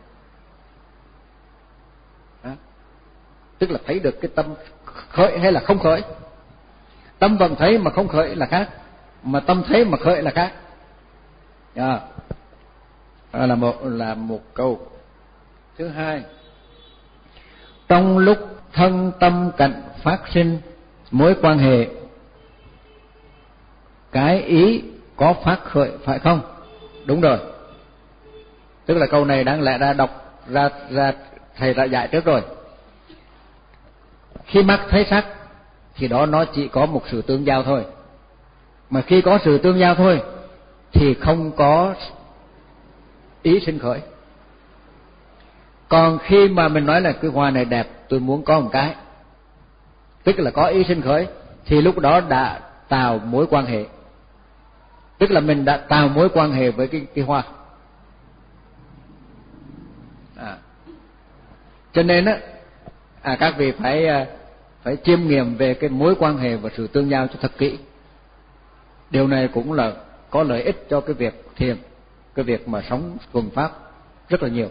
Đó. Tức là thấy được cái tâm khởi hay là không khởi. Tâm vẫn thấy mà không khởi là khác, mà tâm thấy mà khởi là khác. Đó. Đó là một là một câu. Thứ hai, trong lúc thân tâm cận phát sinh mối quan hệ, cái ý có phát khởi phải không? Đúng rồi. Tức là câu này đáng lẽ ra đọc ra ra thầy đã dạy trước rồi. Khi mắt thấy sắc thì đó nó chỉ có một sự tương giao thôi. Mà khi có sự tương giao thôi thì không có ý sinh khởi. Còn khi mà mình nói là cái hoa này đẹp, tôi muốn có một cái, tức là có ý sinh khởi, thì lúc đó đã tạo mối quan hệ. Tức là mình đã tạo mối quan hệ với cái, cái hoa. À. Cho nên á, à, các vị phải phải chiêm nghiệm về cái mối quan hệ và sự tương giao cho thật kỹ. Điều này cũng là có lợi ích cho cái việc thiền, cái việc mà sống thuần pháp rất là nhiều.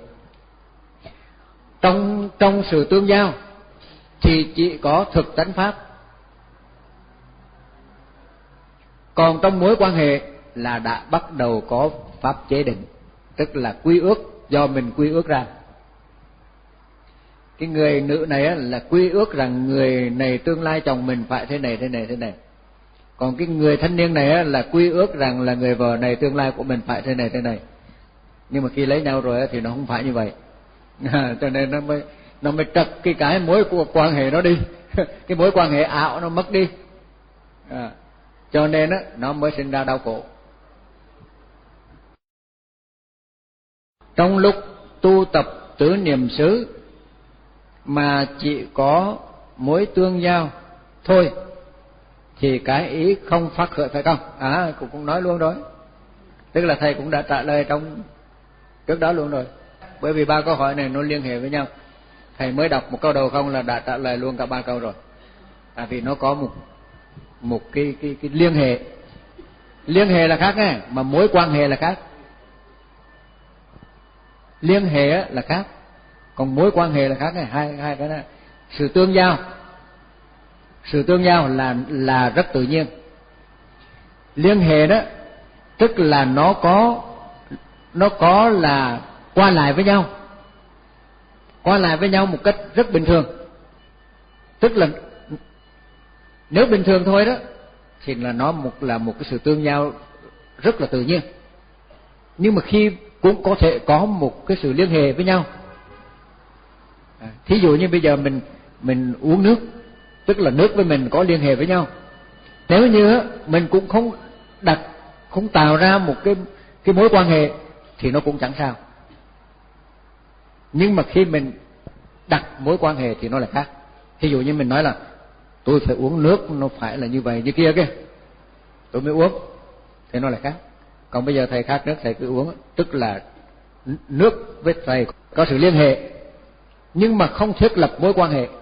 Trong trong sự tương giao thì chỉ có thực tánh pháp. Còn trong mối quan hệ là đã bắt đầu có pháp chế định, tức là quy ước do mình quy ước ra. Cái người nữ này là quy ước rằng người này tương lai chồng mình phải thế này thế này thế này. Còn cái người thanh niên này là quy ước rằng là người vợ này tương lai của mình phải thế này thế này. Nhưng mà khi lấy nhau rồi thì nó không phải như vậy. À, cho nên nó mới nó mới trật cái cái mối quan hệ nó đi, cái mối quan hệ ảo nó mất đi. À, cho nên á nó mới sinh ra đau khổ. Trong lúc tu tập tứ niệm xứ mà chỉ có mối tương giao thôi thì cái ý không phát khởi phải không? À, cũng cũng nói luôn rồi. Tức là thầy cũng đã trả lời trong trước đó luôn rồi. Bởi vì ba câu hỏi này nó liên hệ với nhau. Thầy mới đọc một câu đầu không là đã trả lời luôn cả ba câu rồi. Tại vì nó có một một cái cái cái liên hệ. Liên hệ là khác nghe, mà mối quan hệ là khác. Liên hệ là khác, còn mối quan hệ là khác nghe, hai hai cái đó. Sự tương giao, sự tương giao là là rất tự nhiên. Liên hệ đó tức là nó có nó có là qua lại với nhau, qua lại với nhau một cách rất bình thường. Tức là nếu bình thường thôi đó thì là nó một là một cái sự tương giao rất là tự nhiên. Nhưng mà khi cũng có thể có một cái sự liên hệ với nhau. À, thí dụ như bây giờ mình mình uống nước, tức là nước với mình có liên hệ với nhau. Nếu như mình cũng không đặt, không tạo ra một cái cái mối quan hệ thì nó cũng chẳng sao. Nhưng mà khi mình đặt mối quan hệ thì nó là khác. Thí dụ như mình nói là tôi phải uống nước, nó phải là như vậy như kia kia, tôi mới uống, thì nó là khác. Còn bây giờ thầy khát nước, thầy cứ uống, tức là nước với thầy có sự liên hệ, nhưng mà không thiết lập mối quan hệ.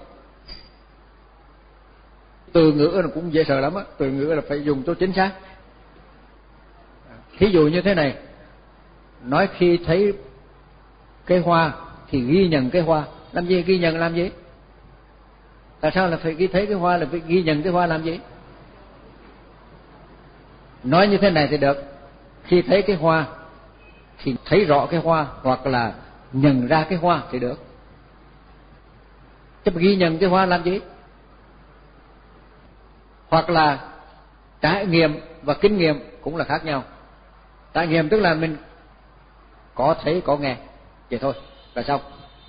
Từ ngữ nó cũng dễ sợ lắm á, từ ngữ là phải dùng cho chính xác. Thí dụ như thế này, nói khi thấy cái hoa thì ghi nhận cái hoa. Làm gì ghi nhận làm gì? Tại sao là phải ghi thấy cái hoa, là phải ghi nhận cái hoa làm gì? Nói như thế này thì được: khi thấy cái hoa thì thấy rõ cái hoa, hoặc là nhận ra cái hoa thì được. Chứ ghi nhận cái hoa làm gì? Hoặc là trải nghiệm và kinh nghiệm cũng là khác nhau. Trải nghiệm tức là mình có thấy có nghe vậy thôi là xong.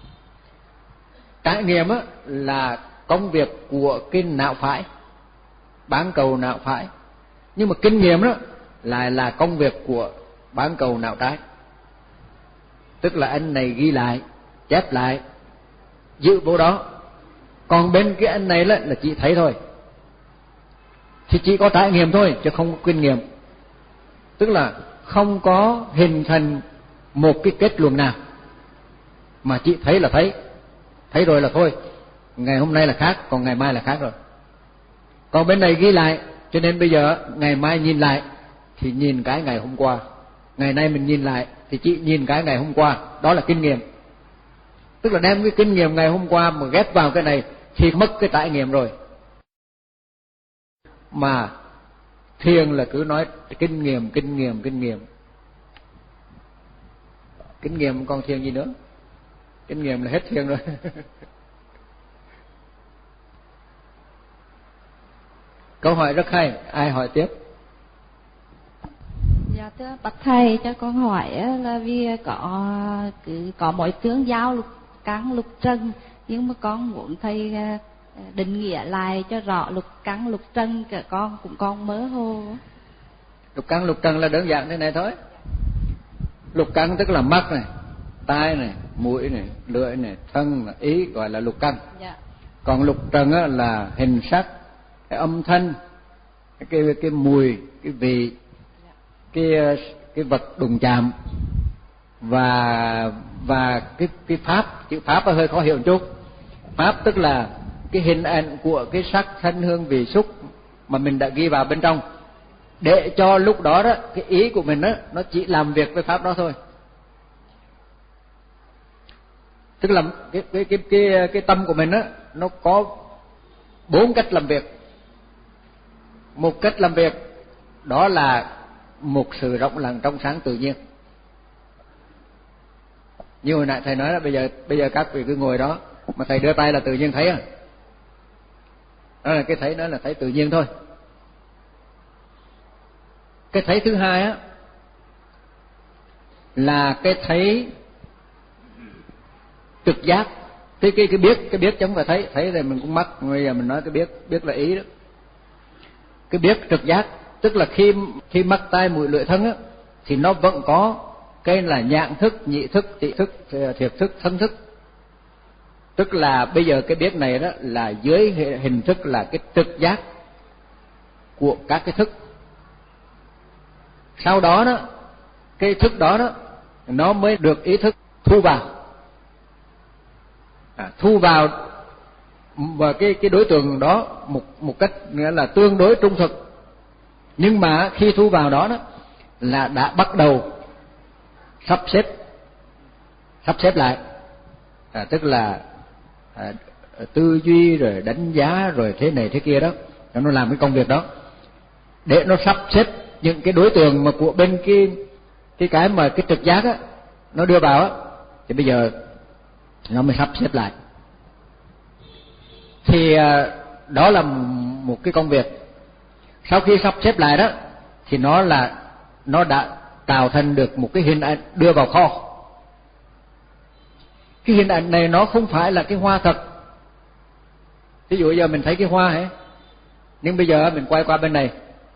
Trải nghiệm á là công việc của cái não phải, bán cầu não phải. Nhưng mà kinh nghiệm đó lại là công việc của bán cầu não trái. Tức là anh này ghi lại, chép lại, giữ vô đó. Còn bên cái anh này là chỉ thấy thôi, thì chỉ có trải nghiệm thôi chứ không có kinh nghiệm. Tức là không có hình thành một cái kết luận nào, mà chỉ thấy là thấy, thấy rồi là thôi. Ngày hôm nay là khác, còn ngày mai là khác rồi. Còn bên này ghi lại, cho nên bây giờ ngày mai nhìn lại thì nhìn cái ngày hôm qua, ngày nay mình nhìn lại thì chỉ nhìn cái ngày hôm qua. Đó là kinh nghiệm. Tức là đem cái kinh nghiệm ngày hôm qua mà ghép vào cái này thì mất cái trải nghiệm rồi. Mà thiền là cứ nói kinh nghiệm, kinh nghiệm, kinh nghiệm. Kinh nghiệm còn thiền gì nữa? Kinh nghiệm là hết thiền rồi. Câu hỏi rất hay, ai hỏi tiếp? Dạ thưa bạch thầy, cho con hỏi là vì có cứ có mỗi tướng giao lục căn lục trần, nhưng mà con muốn thầy định nghĩa lại cho rõ lục căn lục trần, cả con cũng còn mơ hồ. Lục căn lục trần là đơn giản thế này thôi. Lục căn tức là mắt này, tai này, mũi này, lưỡi này, thân này, ý, gọi là lục căn. Dạ. Còn lục trần á, là hình sắc, cái âm thanh, cái cái mùi, cái vị, dạ. cái cái vật đụng chạm, và và cái cái pháp. Chữ pháp hơi khó hiểu một chút. Pháp tức là cái hình ảnh của cái sắc thanh hương vị xúc mà mình đã ghi vào bên trong, để cho lúc đó đó cái ý của mình đó nó chỉ làm việc với pháp đó thôi. Tức là cái cái cái cái cái tâm của mình đó nó có bốn cách làm việc. Một cách làm việc đó là một sự rộng lặng trong sáng tự nhiên. Như hồi nãy thầy nói là bây giờ bây giờ các vị cứ ngồi đó mà thầy đưa tay là tự nhiên thấy à. Đó là cái thấy, đó là thấy tự nhiên thôi. Cái thấy thứ hai á là cái thấy trực giác. Cái cái cái biết, cái biết chứ không phải thấy, thấy thì mình cũng mắc. Bây giờ mình nói cái biết, biết là ý đó. Cái biết trực giác tức là khi khi mắt tai mũi lưỡi thân á thì nó vẫn có cái là nhãn thức, nhị thức, tị thức, thiệt thức, thân thức. Tức là bây giờ cái biết này đó là dưới hình thức là cái trực giác của các cái thức. Sau đó đó cái thức đó đó nó mới được ý thức thu vào. À, thu vào và cái cái đối tượng đó một một cách nghĩa là tương đối trung thực. Nhưng mà khi thu vào đó đó là đã bắt đầu sắp xếp sắp xếp lại. À, tức là à, tư duy rồi đánh giá rồi thế này thế kia đó, nó làm cái công việc đó để nó sắp xếp những cái đối tượng mà của bên cái cái cái mà cái trực giác á nó đưa vào á, thì bây giờ nó mới sắp xếp lại. Thì à, đó là một cái công việc. Sau khi sắp xếp lại đó thì nó là nó đã tạo thành được một cái hình ảnh đưa vào kho. Cái hình ảnh này nó không phải là cái hoa thật. Ví dụ giờ mình thấy cái hoa ấy, nhưng bây giờ mình quay qua bên này,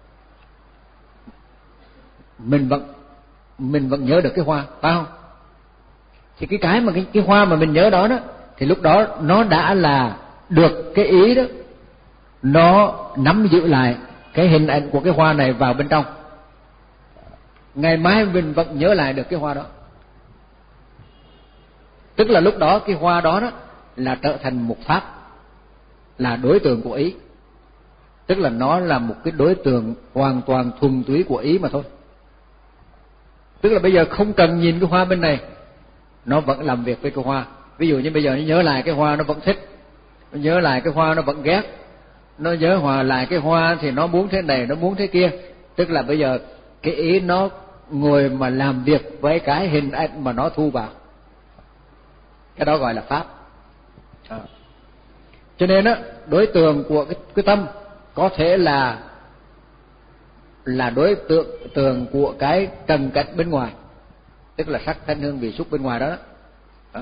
mình vẫn mình vẫn nhớ được cái hoa, phải không? Thì cái cái mà cái, cái hoa mà mình nhớ đó đó, thì lúc đó nó đã là được cái ý đó, nó nắm giữ lại cái hình ảnh của cái hoa này vào bên trong. Ngày mai mình vẫn nhớ lại được cái hoa đó. Tức là lúc đó cái hoa đó đó là trở thành một pháp, là đối tượng của ý. Tức là nó là một cái đối tượng hoàn toàn thuần túy của ý mà thôi. Tức là bây giờ không cần nhìn cái hoa bên này, nó vẫn làm việc với cái hoa. Ví dụ như bây giờ nó nhớ lại cái hoa nó vẫn thích, nó nhớ lại cái hoa nó vẫn ghét, nó nhớ hòa lại cái hoa thì nó muốn thế này, nó muốn thế kia. Tức là bây giờ cái ý nó ngồi mà làm việc với cái hình ảnh mà nó thu vào, cái đó gọi là pháp. À. Cho nên á, đối tượng của cái, cái tâm có thể là là đối tượng tượng của cái trần cảnh bên ngoài, tức là sắc thanh hương vị xúc bên ngoài đó, đó. À.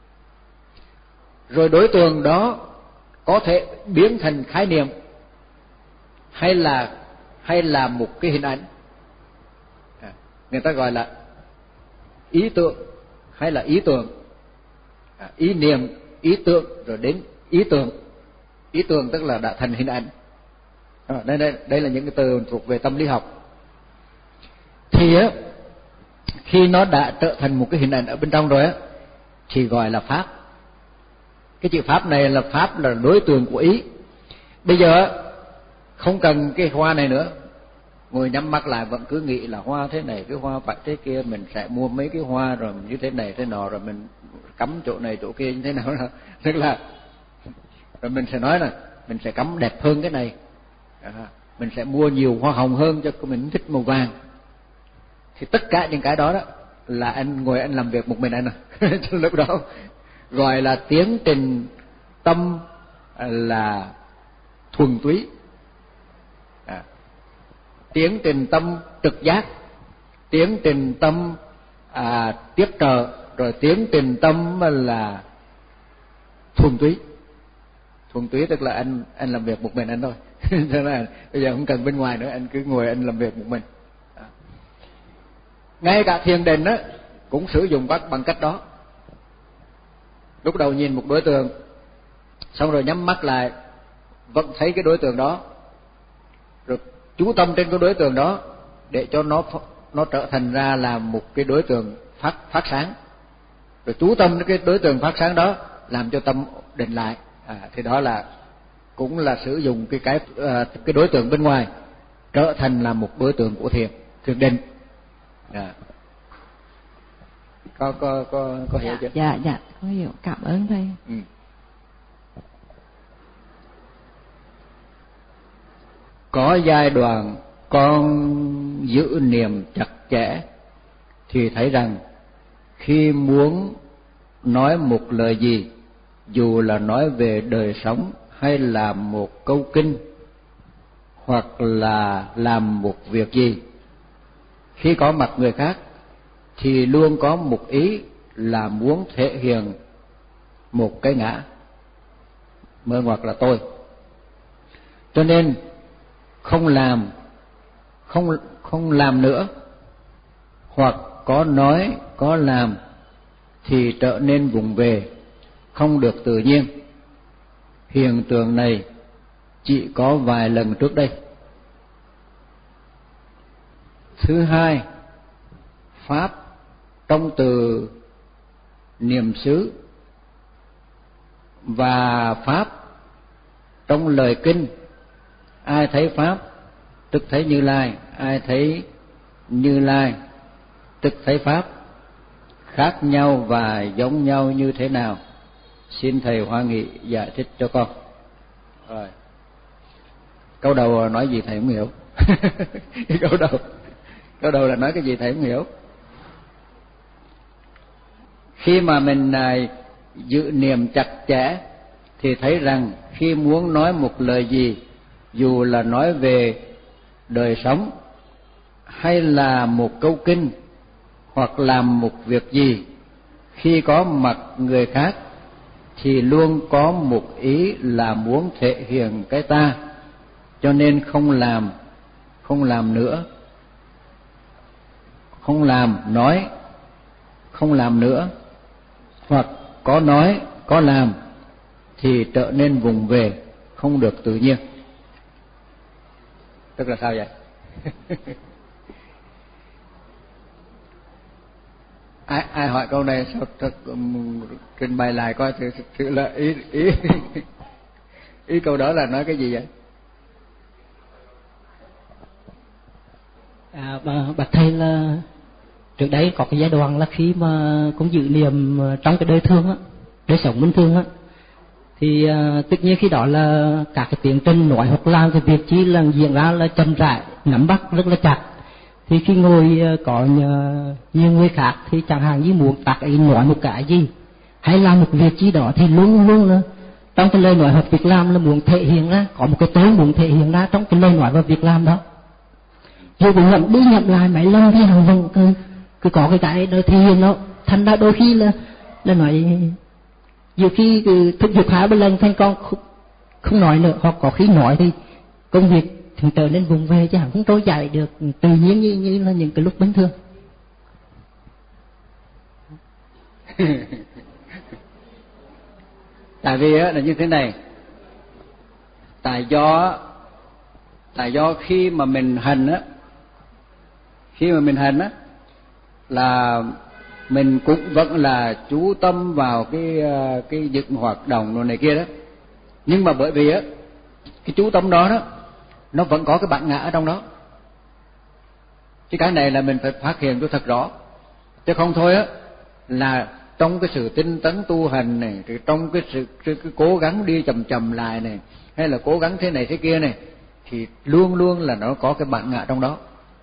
Rồi đối tượng đó có thể biến thành khái niệm hay là hay là một cái hình ảnh. À, người ta gọi là ý tượng hay là ý tưởng, à, ý niệm, ý tượng rồi đến ý tưởng. Ý tưởng tức là đã thành hình ảnh. À, đây, đây, đây là những cái từ thuộc về tâm lý học. Thì á, khi nó đã trở thành một cái hình ảnh ở bên trong rồi á, thì gọi là pháp. Cái chữ pháp này là pháp là đối tượng của ý. Bây giờ không cần cái hoa này nữa, ngồi nhắm mắt lại vẫn cứ nghĩ là hoa thế này, cái hoa phải thế kia, mình sẽ mua mấy cái hoa rồi như thế này thế nọ, rồi mình cắm chỗ này chỗ kia như thế nào đó. Tức là rồi mình sẽ nói là mình sẽ cắm đẹp hơn cái này, à, mình sẽ mua nhiều hoa hồng hơn cho mình thích màu vàng. Thì tất cả những cái đó đó là anh ngồi anh làm việc một mình anh à. Lúc đó gọi là tiến trình tâm là thuần túy, à, tiến trình tâm trực giác, tiến trình tâm à, tiếp trợ, rồi tiến trình tâm là thuần túy. Thuần túy tức là anh anh làm việc một mình anh thôi. Cho nên là bây giờ không cần bên ngoài nữa, anh cứ ngồi anh làm việc một mình. À. Ngay cả thiền định á cũng sử dụng các bằng cách đó. Lúc đầu nhìn một đối tượng, xong rồi nhắm mắt lại vẫn thấy cái đối tượng đó, rồi chú tâm trên cái đối tượng đó để cho nó nó trở thành ra là một cái đối tượng phát phát sáng, rồi chú tâm đến cái đối tượng phát sáng đó làm cho tâm định lại. À, thì đó là cũng là sử dụng cái cái cái đối tượng bên ngoài trở thành là một đối tượng của thiền thiền định. À. có có có có hiểu chưa? Dạ dạ có hiểu, cảm ơn thầy. Ừ. Có giai đoạn con giữ niệm chặt chẽ thì thấy rằng khi muốn nói một lời gì, dù là nói về đời sống hay là một câu kinh hoặc là làm một việc gì, khi có mặt người khác thì luôn có một ý là muốn thể hiện một cái ngã mơ hoặc là tôi. Cho nên không làm không không làm nữa, hoặc có nói có làm thì trở nên vụng về, không được tự nhiên. Hiện tượng này chỉ có vài lần trước đây. Thứ hai, pháp trong từ niệm xứ và pháp trong lời kinh. Ai thấy pháp tức thấy Như Lai, ai thấy Như Lai tức thấy pháp. Khác nhau và giống nhau như thế nào? Xin thầy Hoa Nghị giải thích cho con. Rồi. Câu đầu nói gì thầy không hiểu. câu đầu câu đầu là nói cái gì thầy không hiểu. Khi mà mình giữ niệm chặt chẽ thì thấy rằng khi muốn nói một lời gì, dù là nói về đời sống hay là một câu kinh hoặc làm một việc gì, khi có mặt người khác thì luôn có một ý là muốn thể hiện cái ta, cho nên không làm, không làm nữa, không làm, nói, không làm nữa, hoặc có nói, có làm thì trở nên vùng về, không được tự nhiên. Tức là sao vậy? ai ai hỏi câu này sao thật, um, trình bày lại coi thử, thử là ý ý ý câu đó là nói cái gì vậy? À, bạch thầy là trước đây có cái giai đoạn là khi mà cũng dự niệm trong cái đời thường á, đời sống bình thường á, thì uh, tất nhiên khi đó là các cái tiến trình nói hoặc làm cái việc chi là diễn ra là chậm rãi, nắm bắt rất là chặt. Thì khi ngồi uh, có uh, nhiều người khác thì chẳng hạn như muốn tác ý nói một cái gì hay làm một việc chi đó thì luôn luôn là trong cái lời nói hoặc việc làm là muốn thể hiện ra, có một cái tố muốn thể hiện ra trong cái lời nói và việc làm đó. Dù cũng ngậm đi ngậm lại mấy lần thì hàng vẫn cứ, cứ có cái cái đó thể hiện nó. Thành ra đôi khi là là nói nhiều khi thúc giục hai ba lần thành con không, không nói nữa, hoặc có khi nói thì công việc thì trở nên vùng về chứ không trôi chảy được tự nhiên như như là những cái lúc bình thường. Tại vì là như thế này, tại do tại do khi mà mình hành á, khi mà mình hành á là mình cũng vẫn là chú tâm vào cái cái những hoạt động đồ này kia đó, nhưng mà bởi vì á cái chú tâm đó đó nó vẫn có cái bản ngã ở trong đó. Chứ cái này là mình phải phát hiện cho thật rõ, chứ không thôi á là trong cái sự tinh tấn tu hành này, thì trong cái sự cái, cái cố gắng đi chậm chậm lại này, hay là cố gắng thế này thế kia này, thì luôn luôn là nó có cái bản ngã trong đó.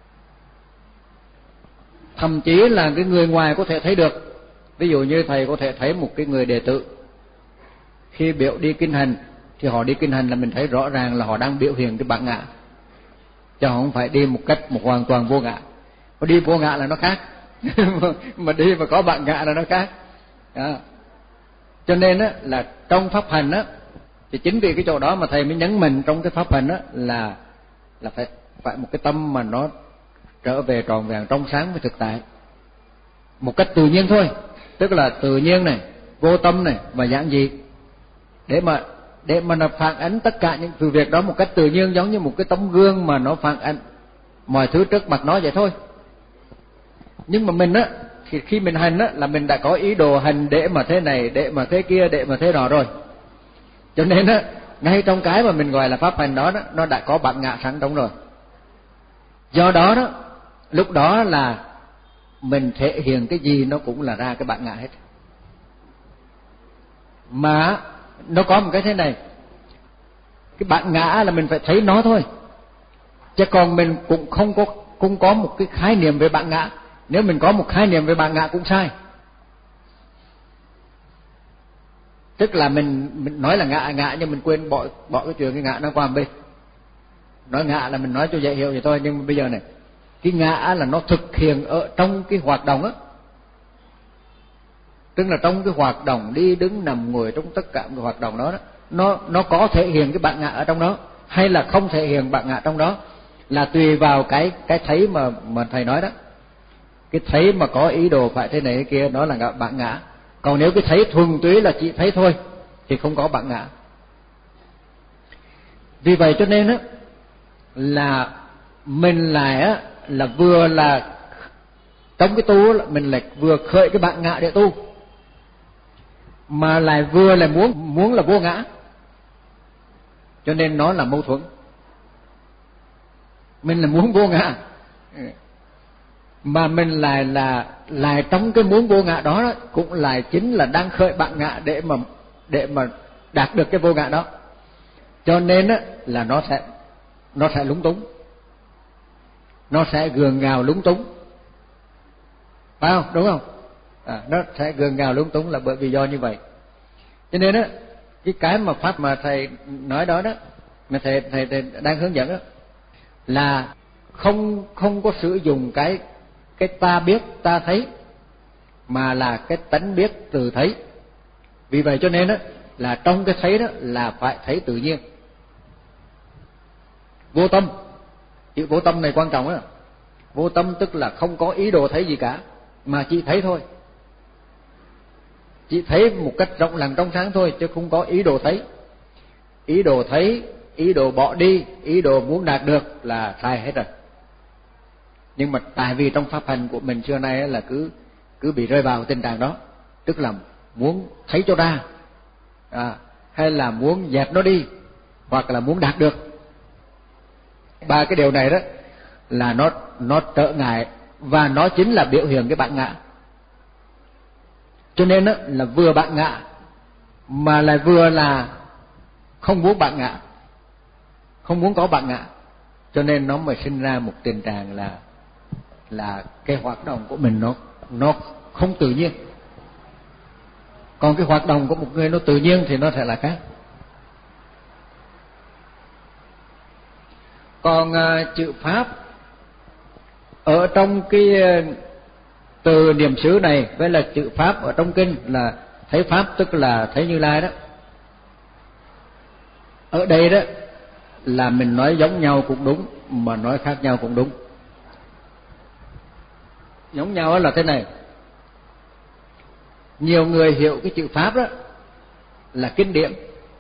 Thậm chí là cái người ngoài có thể thấy được. Ví dụ như thầy có thể thấy một cái người đệ tử khi biểu đi kinh hành, thì họ đi kinh hành là mình thấy rõ ràng là họ đang biểu hiện cái bản ngã, chứ không phải đi một cách một hoàn toàn vô ngã. Có đi vô ngã là nó khác, mà đi mà có bản ngã là nó khác. Đó. Cho nên á là trong pháp hành á, thì chính vì cái chỗ đó mà thầy mới nhấn mình trong cái pháp hành á là là phải phải một cái tâm mà nó trở về tròn vẹn trong sáng với thực tại, một cách tự nhiên thôi, tức là tự nhiên này, vô tâm này và giản dị, để mà để mà nó phản ánh tất cả những sự việc đó một cách tự nhiên, giống như một cái tấm gương mà nó phản ánh mọi thứ trước mặt nó vậy thôi. Nhưng mà mình á thì khi mình hành á là mình đã có ý đồ hành để mà thế này, để mà thế kia, để mà thế đó rồi. Cho nên á ngay trong cái mà mình gọi là pháp hành đó, đó nó đã có bản ngã sẵn trong rồi. Do đó đó lúc đó là mình thể hiện cái gì nó cũng là ra cái bản ngã hết. Mà nó có một cái thế này, cái bản ngã là mình phải thấy nó thôi, chứ còn mình cũng không có cũng có một cái khái niệm về bản ngã. Nếu mình có một khái niệm về bản ngã cũng sai. Tức là mình mình nói là ngã ngã nhưng mình quên bỏ bỏ cái chuyện cái ngã nó qua một bên. Nói ngã là mình nói cho dễ hiểu vậy thôi, nhưng mà bây giờ này, cái ngã là nó thực hiện ở trong cái hoạt động á, tức là trong cái hoạt động đi đứng nằm ngồi, trong tất cả cái hoạt động đó, đó nó nó có thể hiện cái bản ngã ở trong đó hay là không thể hiện bản ngã trong đó, là tùy vào cái cái thấy mà mà thầy nói đó. Cái thấy mà có ý đồ phải thế này thế kia đó là bản ngã. Còn nếu cái thấy thuần túy là chỉ thấy thôi thì không có bản ngã. Vì vậy cho nên á là mình lại á là vừa là trong cái tu là mình lại vừa khởi cái bản ngã để tu, mà lại vừa là muốn muốn là vô ngã, cho nên nó là mâu thuẫn. Mình là muốn vô ngã mà mình lại là lại trong cái muốn vô ngã đó, đó cũng lại chính là đang khởi bản ngã để mà để mà đạt được cái vô ngã đó. Cho nên á là nó sẽ nó sẽ lúng túng, nó sẽ gượng gạo lúng túng, phải không? Đúng không? À, nó sẽ gượng gạo lúng túng là bởi vì do như vậy. Cho nên á cái cái mà pháp mà thầy nói đó đó, mà thầy thầy, thầy đang hướng dẫn đó là không không có sử dụng cái cái ta biết ta thấy, mà là cái tánh biết từ thấy. Vì vậy cho nên đó là trong cái thấy đó là phải thấy tự nhiên, vô tâm. Chữ vô tâm này quan trọng đó. Vô tâm tức là không có ý đồ thấy gì cả, mà chỉ thấy thôi, chỉ thấy một cách rộng lặng trong sáng thôi, chứ không có ý đồ thấy. Ý đồ thấy, ý đồ bỏ đi, ý đồ muốn đạt được là sai hết rồi. Nhưng mà tại vì trong pháp hành của mình xưa nay là cứ cứ bị rơi vào tình trạng đó, tức là muốn thấy cho ra, à, hay là muốn dẹp nó đi, hoặc là muốn đạt được. Ba cái điều này đó là nó nó trở ngại và nó chính là biểu hiện cái bản ngã. Cho nên đó, là vừa bản ngã mà lại vừa là không muốn bản ngã, không muốn có bản ngã, cho nên nó mới sinh ra một tình trạng là là cái hoạt động của mình nó nó không tự nhiên. Còn cái hoạt động của một người nó tự nhiên thì nó sẽ là khác. Còn uh, chữ pháp ở trong cái từ niệm xứ này với là chữ pháp ở trong kinh là thấy pháp, tức là thấy Như Lai đó. Ở đây đó là mình nói giống nhau cũng đúng, mà nói khác nhau cũng đúng. Giống nhau là thế này: nhiều người hiểu cái chữ pháp đó là kinh điển,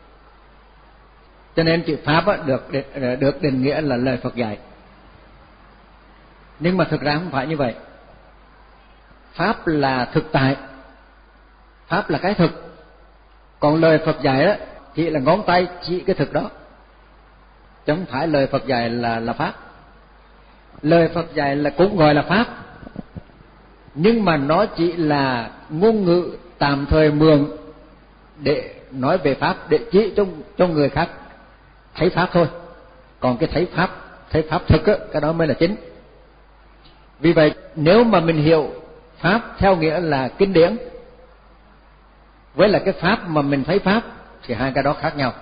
cho nên chữ pháp đó được được định nghĩa là lời Phật dạy. Nhưng mà thực ra không phải như vậy. Pháp là thực tại, pháp là cái thực, còn lời Phật dạy đó chỉ là ngón tay chỉ cái thực đó, chứ không phải lời Phật dạy là là pháp. Lời Phật dạy là cũng gọi là pháp, nhưng mà nó chỉ là ngôn ngữ tạm thời mượn để nói về pháp, để chỉ cho cho người khác thấy pháp thôi. Còn cái thấy pháp, thấy pháp thực á, cái đó mới là chính. Vì vậy nếu mà mình hiểu pháp theo nghĩa là kinh điển với là cái pháp mà mình thấy pháp thì hai cái đó khác nhau.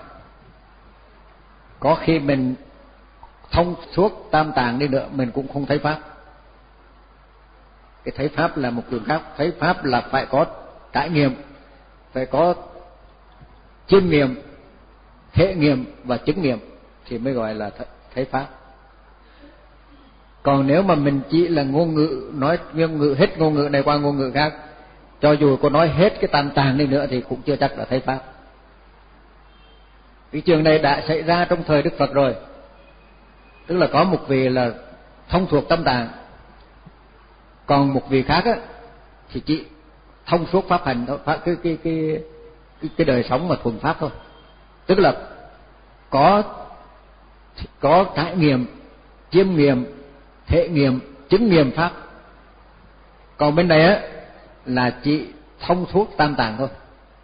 Có khi mình thông suốt tam tạng đi nữa mình cũng không thấy pháp. Cái thấy pháp là một đường khác. Thấy pháp là phải có trải nghiệm, phải có chiêm nghiệm, thể nghiệm và chứng nghiệm thì mới gọi là thấy pháp. Còn nếu mà mình chỉ là ngôn ngữ, nói ngôn ngữ hết ngôn ngữ này qua ngôn ngữ khác, cho dù có nói hết cái tam tạng đi nữa thì cũng chưa chắc là thấy pháp. Cái trường này đã xảy ra trong thời Đức Phật rồi. Tức là có một vị là thông thuộc tam tạng, còn một vị khác á thì chỉ thông suốt pháp hành thôi, cái cái cái cái cái đời sống mà thuần pháp thôi. Tức là có có trải nghiệm, chiêm nghiệm, thể nghiệm, chứng nghiệm pháp. Còn bên này á là chỉ thông suốt tam tạng thôi.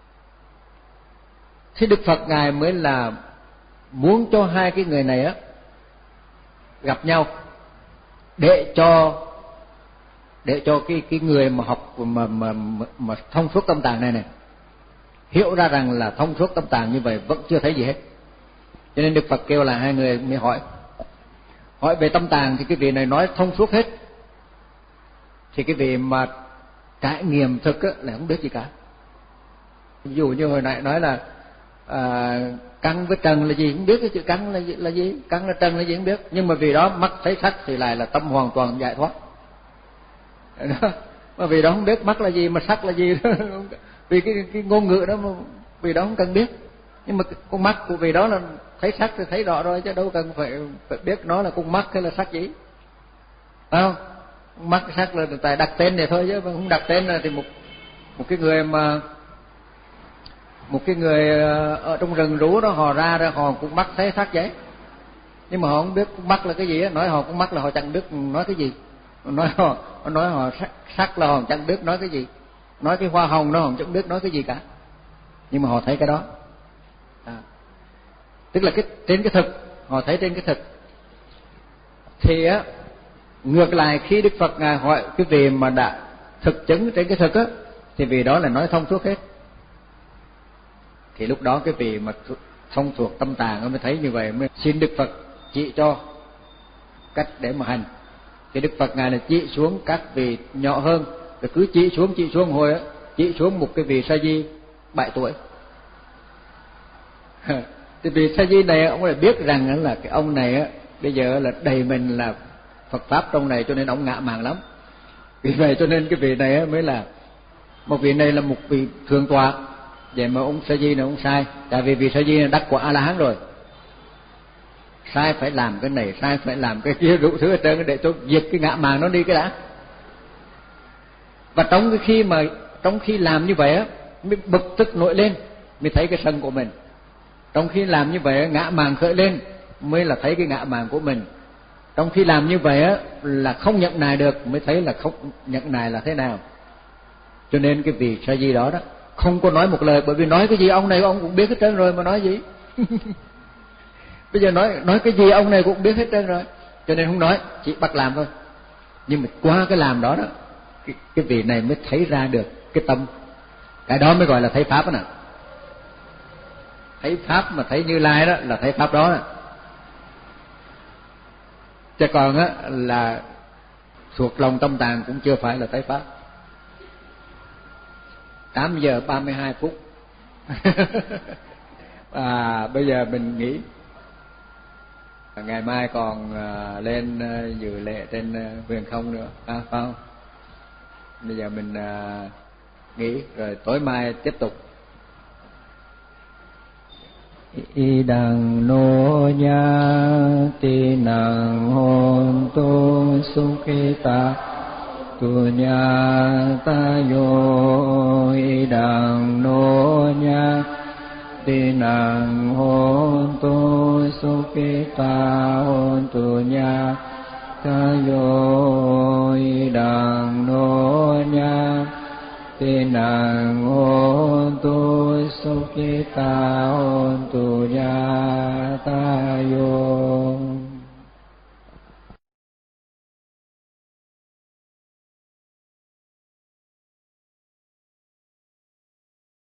Thế Đức Phật ngài mới là muốn cho hai cái người này á gặp nhau để cho để cho cái cái người mà học mà mà mà, mà thông suốt tâm tạng này này hiểu ra rằng là thông suốt tâm tạng như vậy vẫn chưa thấy gì hết. Cho nên Đức Phật kêu là hai người mới hỏi hỏi về tâm tạng, thì cái vị này nói thông suốt hết, thì cái vị mà trải nghiệm thực á là không biết gì cả. Ví dụ như hồi nãy nói là à, căn với trần là gì không biết, cái chữ căn là gì, là gì căn là trần là gì không biết, nhưng mà vì đó mắt thấy sắc thì lại là tâm hoàn toàn giải thoát đó. Mà vì đó không biết mắt là gì mà sắc là gì đó. Vì cái, cái ngôn ngữ đó mà vì đó không cần biết, nhưng mà con mắt của vì đó là thấy sắc thì thấy rõ rồi, chứ đâu cần phải phải biết nó là con mắt hay là sắc gì, phải không? Mắt sắc là tại đặt tên này thôi, chứ không đặt tên là thì một một cái người mà một cái người ở trong rừng rú đó, họ ra ra họ cũng mắt thấy sắc vậy, nhưng mà họ không biết con mắt là cái gì á. Nói họ con mắt là họ chẳng biết nói cái gì, nói họ nói họ sắc, sắc là họ chẳng biết nói cái gì, nói cái hoa hồng nó họ chẳng biết nói cái gì cả, nhưng mà họ thấy cái đó. À, tức là cái trên cái thực, họ thấy trên cái thực. Thì á ngược lại khi Đức Phật ngài hỏi cái vị mà đã thực chứng trên cái thực á, thì vì đó là nói thông suốt hết. Thì lúc đó cái vị mà thông thuộc tâm tạng mới thấy như vậy, mới xin Đức Phật chỉ cho cách để mà hành. Thì Đức Phật ngài là chỉ xuống các vị nhỏ hơn, rồi cứ chỉ xuống chỉ xuống hồi á, chỉ xuống một cái vị sa di bảy tuổi. Thì vị sa di này ông lại biết rằng là cái ông này á bây giờ là đầy mình là Phật pháp trong này, cho nên ông ngạ mạn lắm. Vì vậy cho nên cái vị này mới là một vị này là một vị thượng tọa. Vậy mà ông sa di này ông sai, tại vì vị sa di này đắc quả A La Hán rồi, sai phải làm cái này, sai phải làm cái kia, đủ thứ hết trơn để cho diệt cái ngạ mạn nó đi cái đã. Và trong cái khi mà trong khi làm như vậy á mới bực tức nổi lên, mới thấy cái sân của mình. Trong khi làm như vậy ngạ mạn khởi lên mới là thấy cái ngạ mạn của mình. Trong khi làm như vậy á là không nhận nài được, mới thấy là không nhận nài là thế nào. Cho nên cái vị sa di đó đó không có nói một lời, bởi vì nói cái gì ông này ông cũng biết hết trơn rồi mà nói gì. Bây giờ nói nói cái gì ông này cũng biết hết trơn rồi, cho nên không nói, chỉ bắt làm thôi. Nhưng mà qua cái làm đó đó, cái, cái vị này mới thấy ra được cái tâm, cái đó mới gọi là thấy pháp đó nè. Thấy pháp mà thấy Như Lai đó là thấy pháp đó nè. Chứ còn á là thuộc lòng tâm tạng cũng chưa phải là thấy pháp. Tám giờ ba mươi hai phút. À, bây giờ mình nghỉ. Ngày mai còn uh, lên uh, dự lễ trên uh, huyền không nữa, à, phải không? Bây giờ mình uh, nghỉ rồi tối mai tiếp tục. Y đằng nô nha ti năng hôn tu sukhita tu nha ta yo. Y đằng nô nha ti năng hôn tu sukhita hôn tu nha ta yo. Y đằng nô nha ti năng hôn tu sukhita hôn tu nha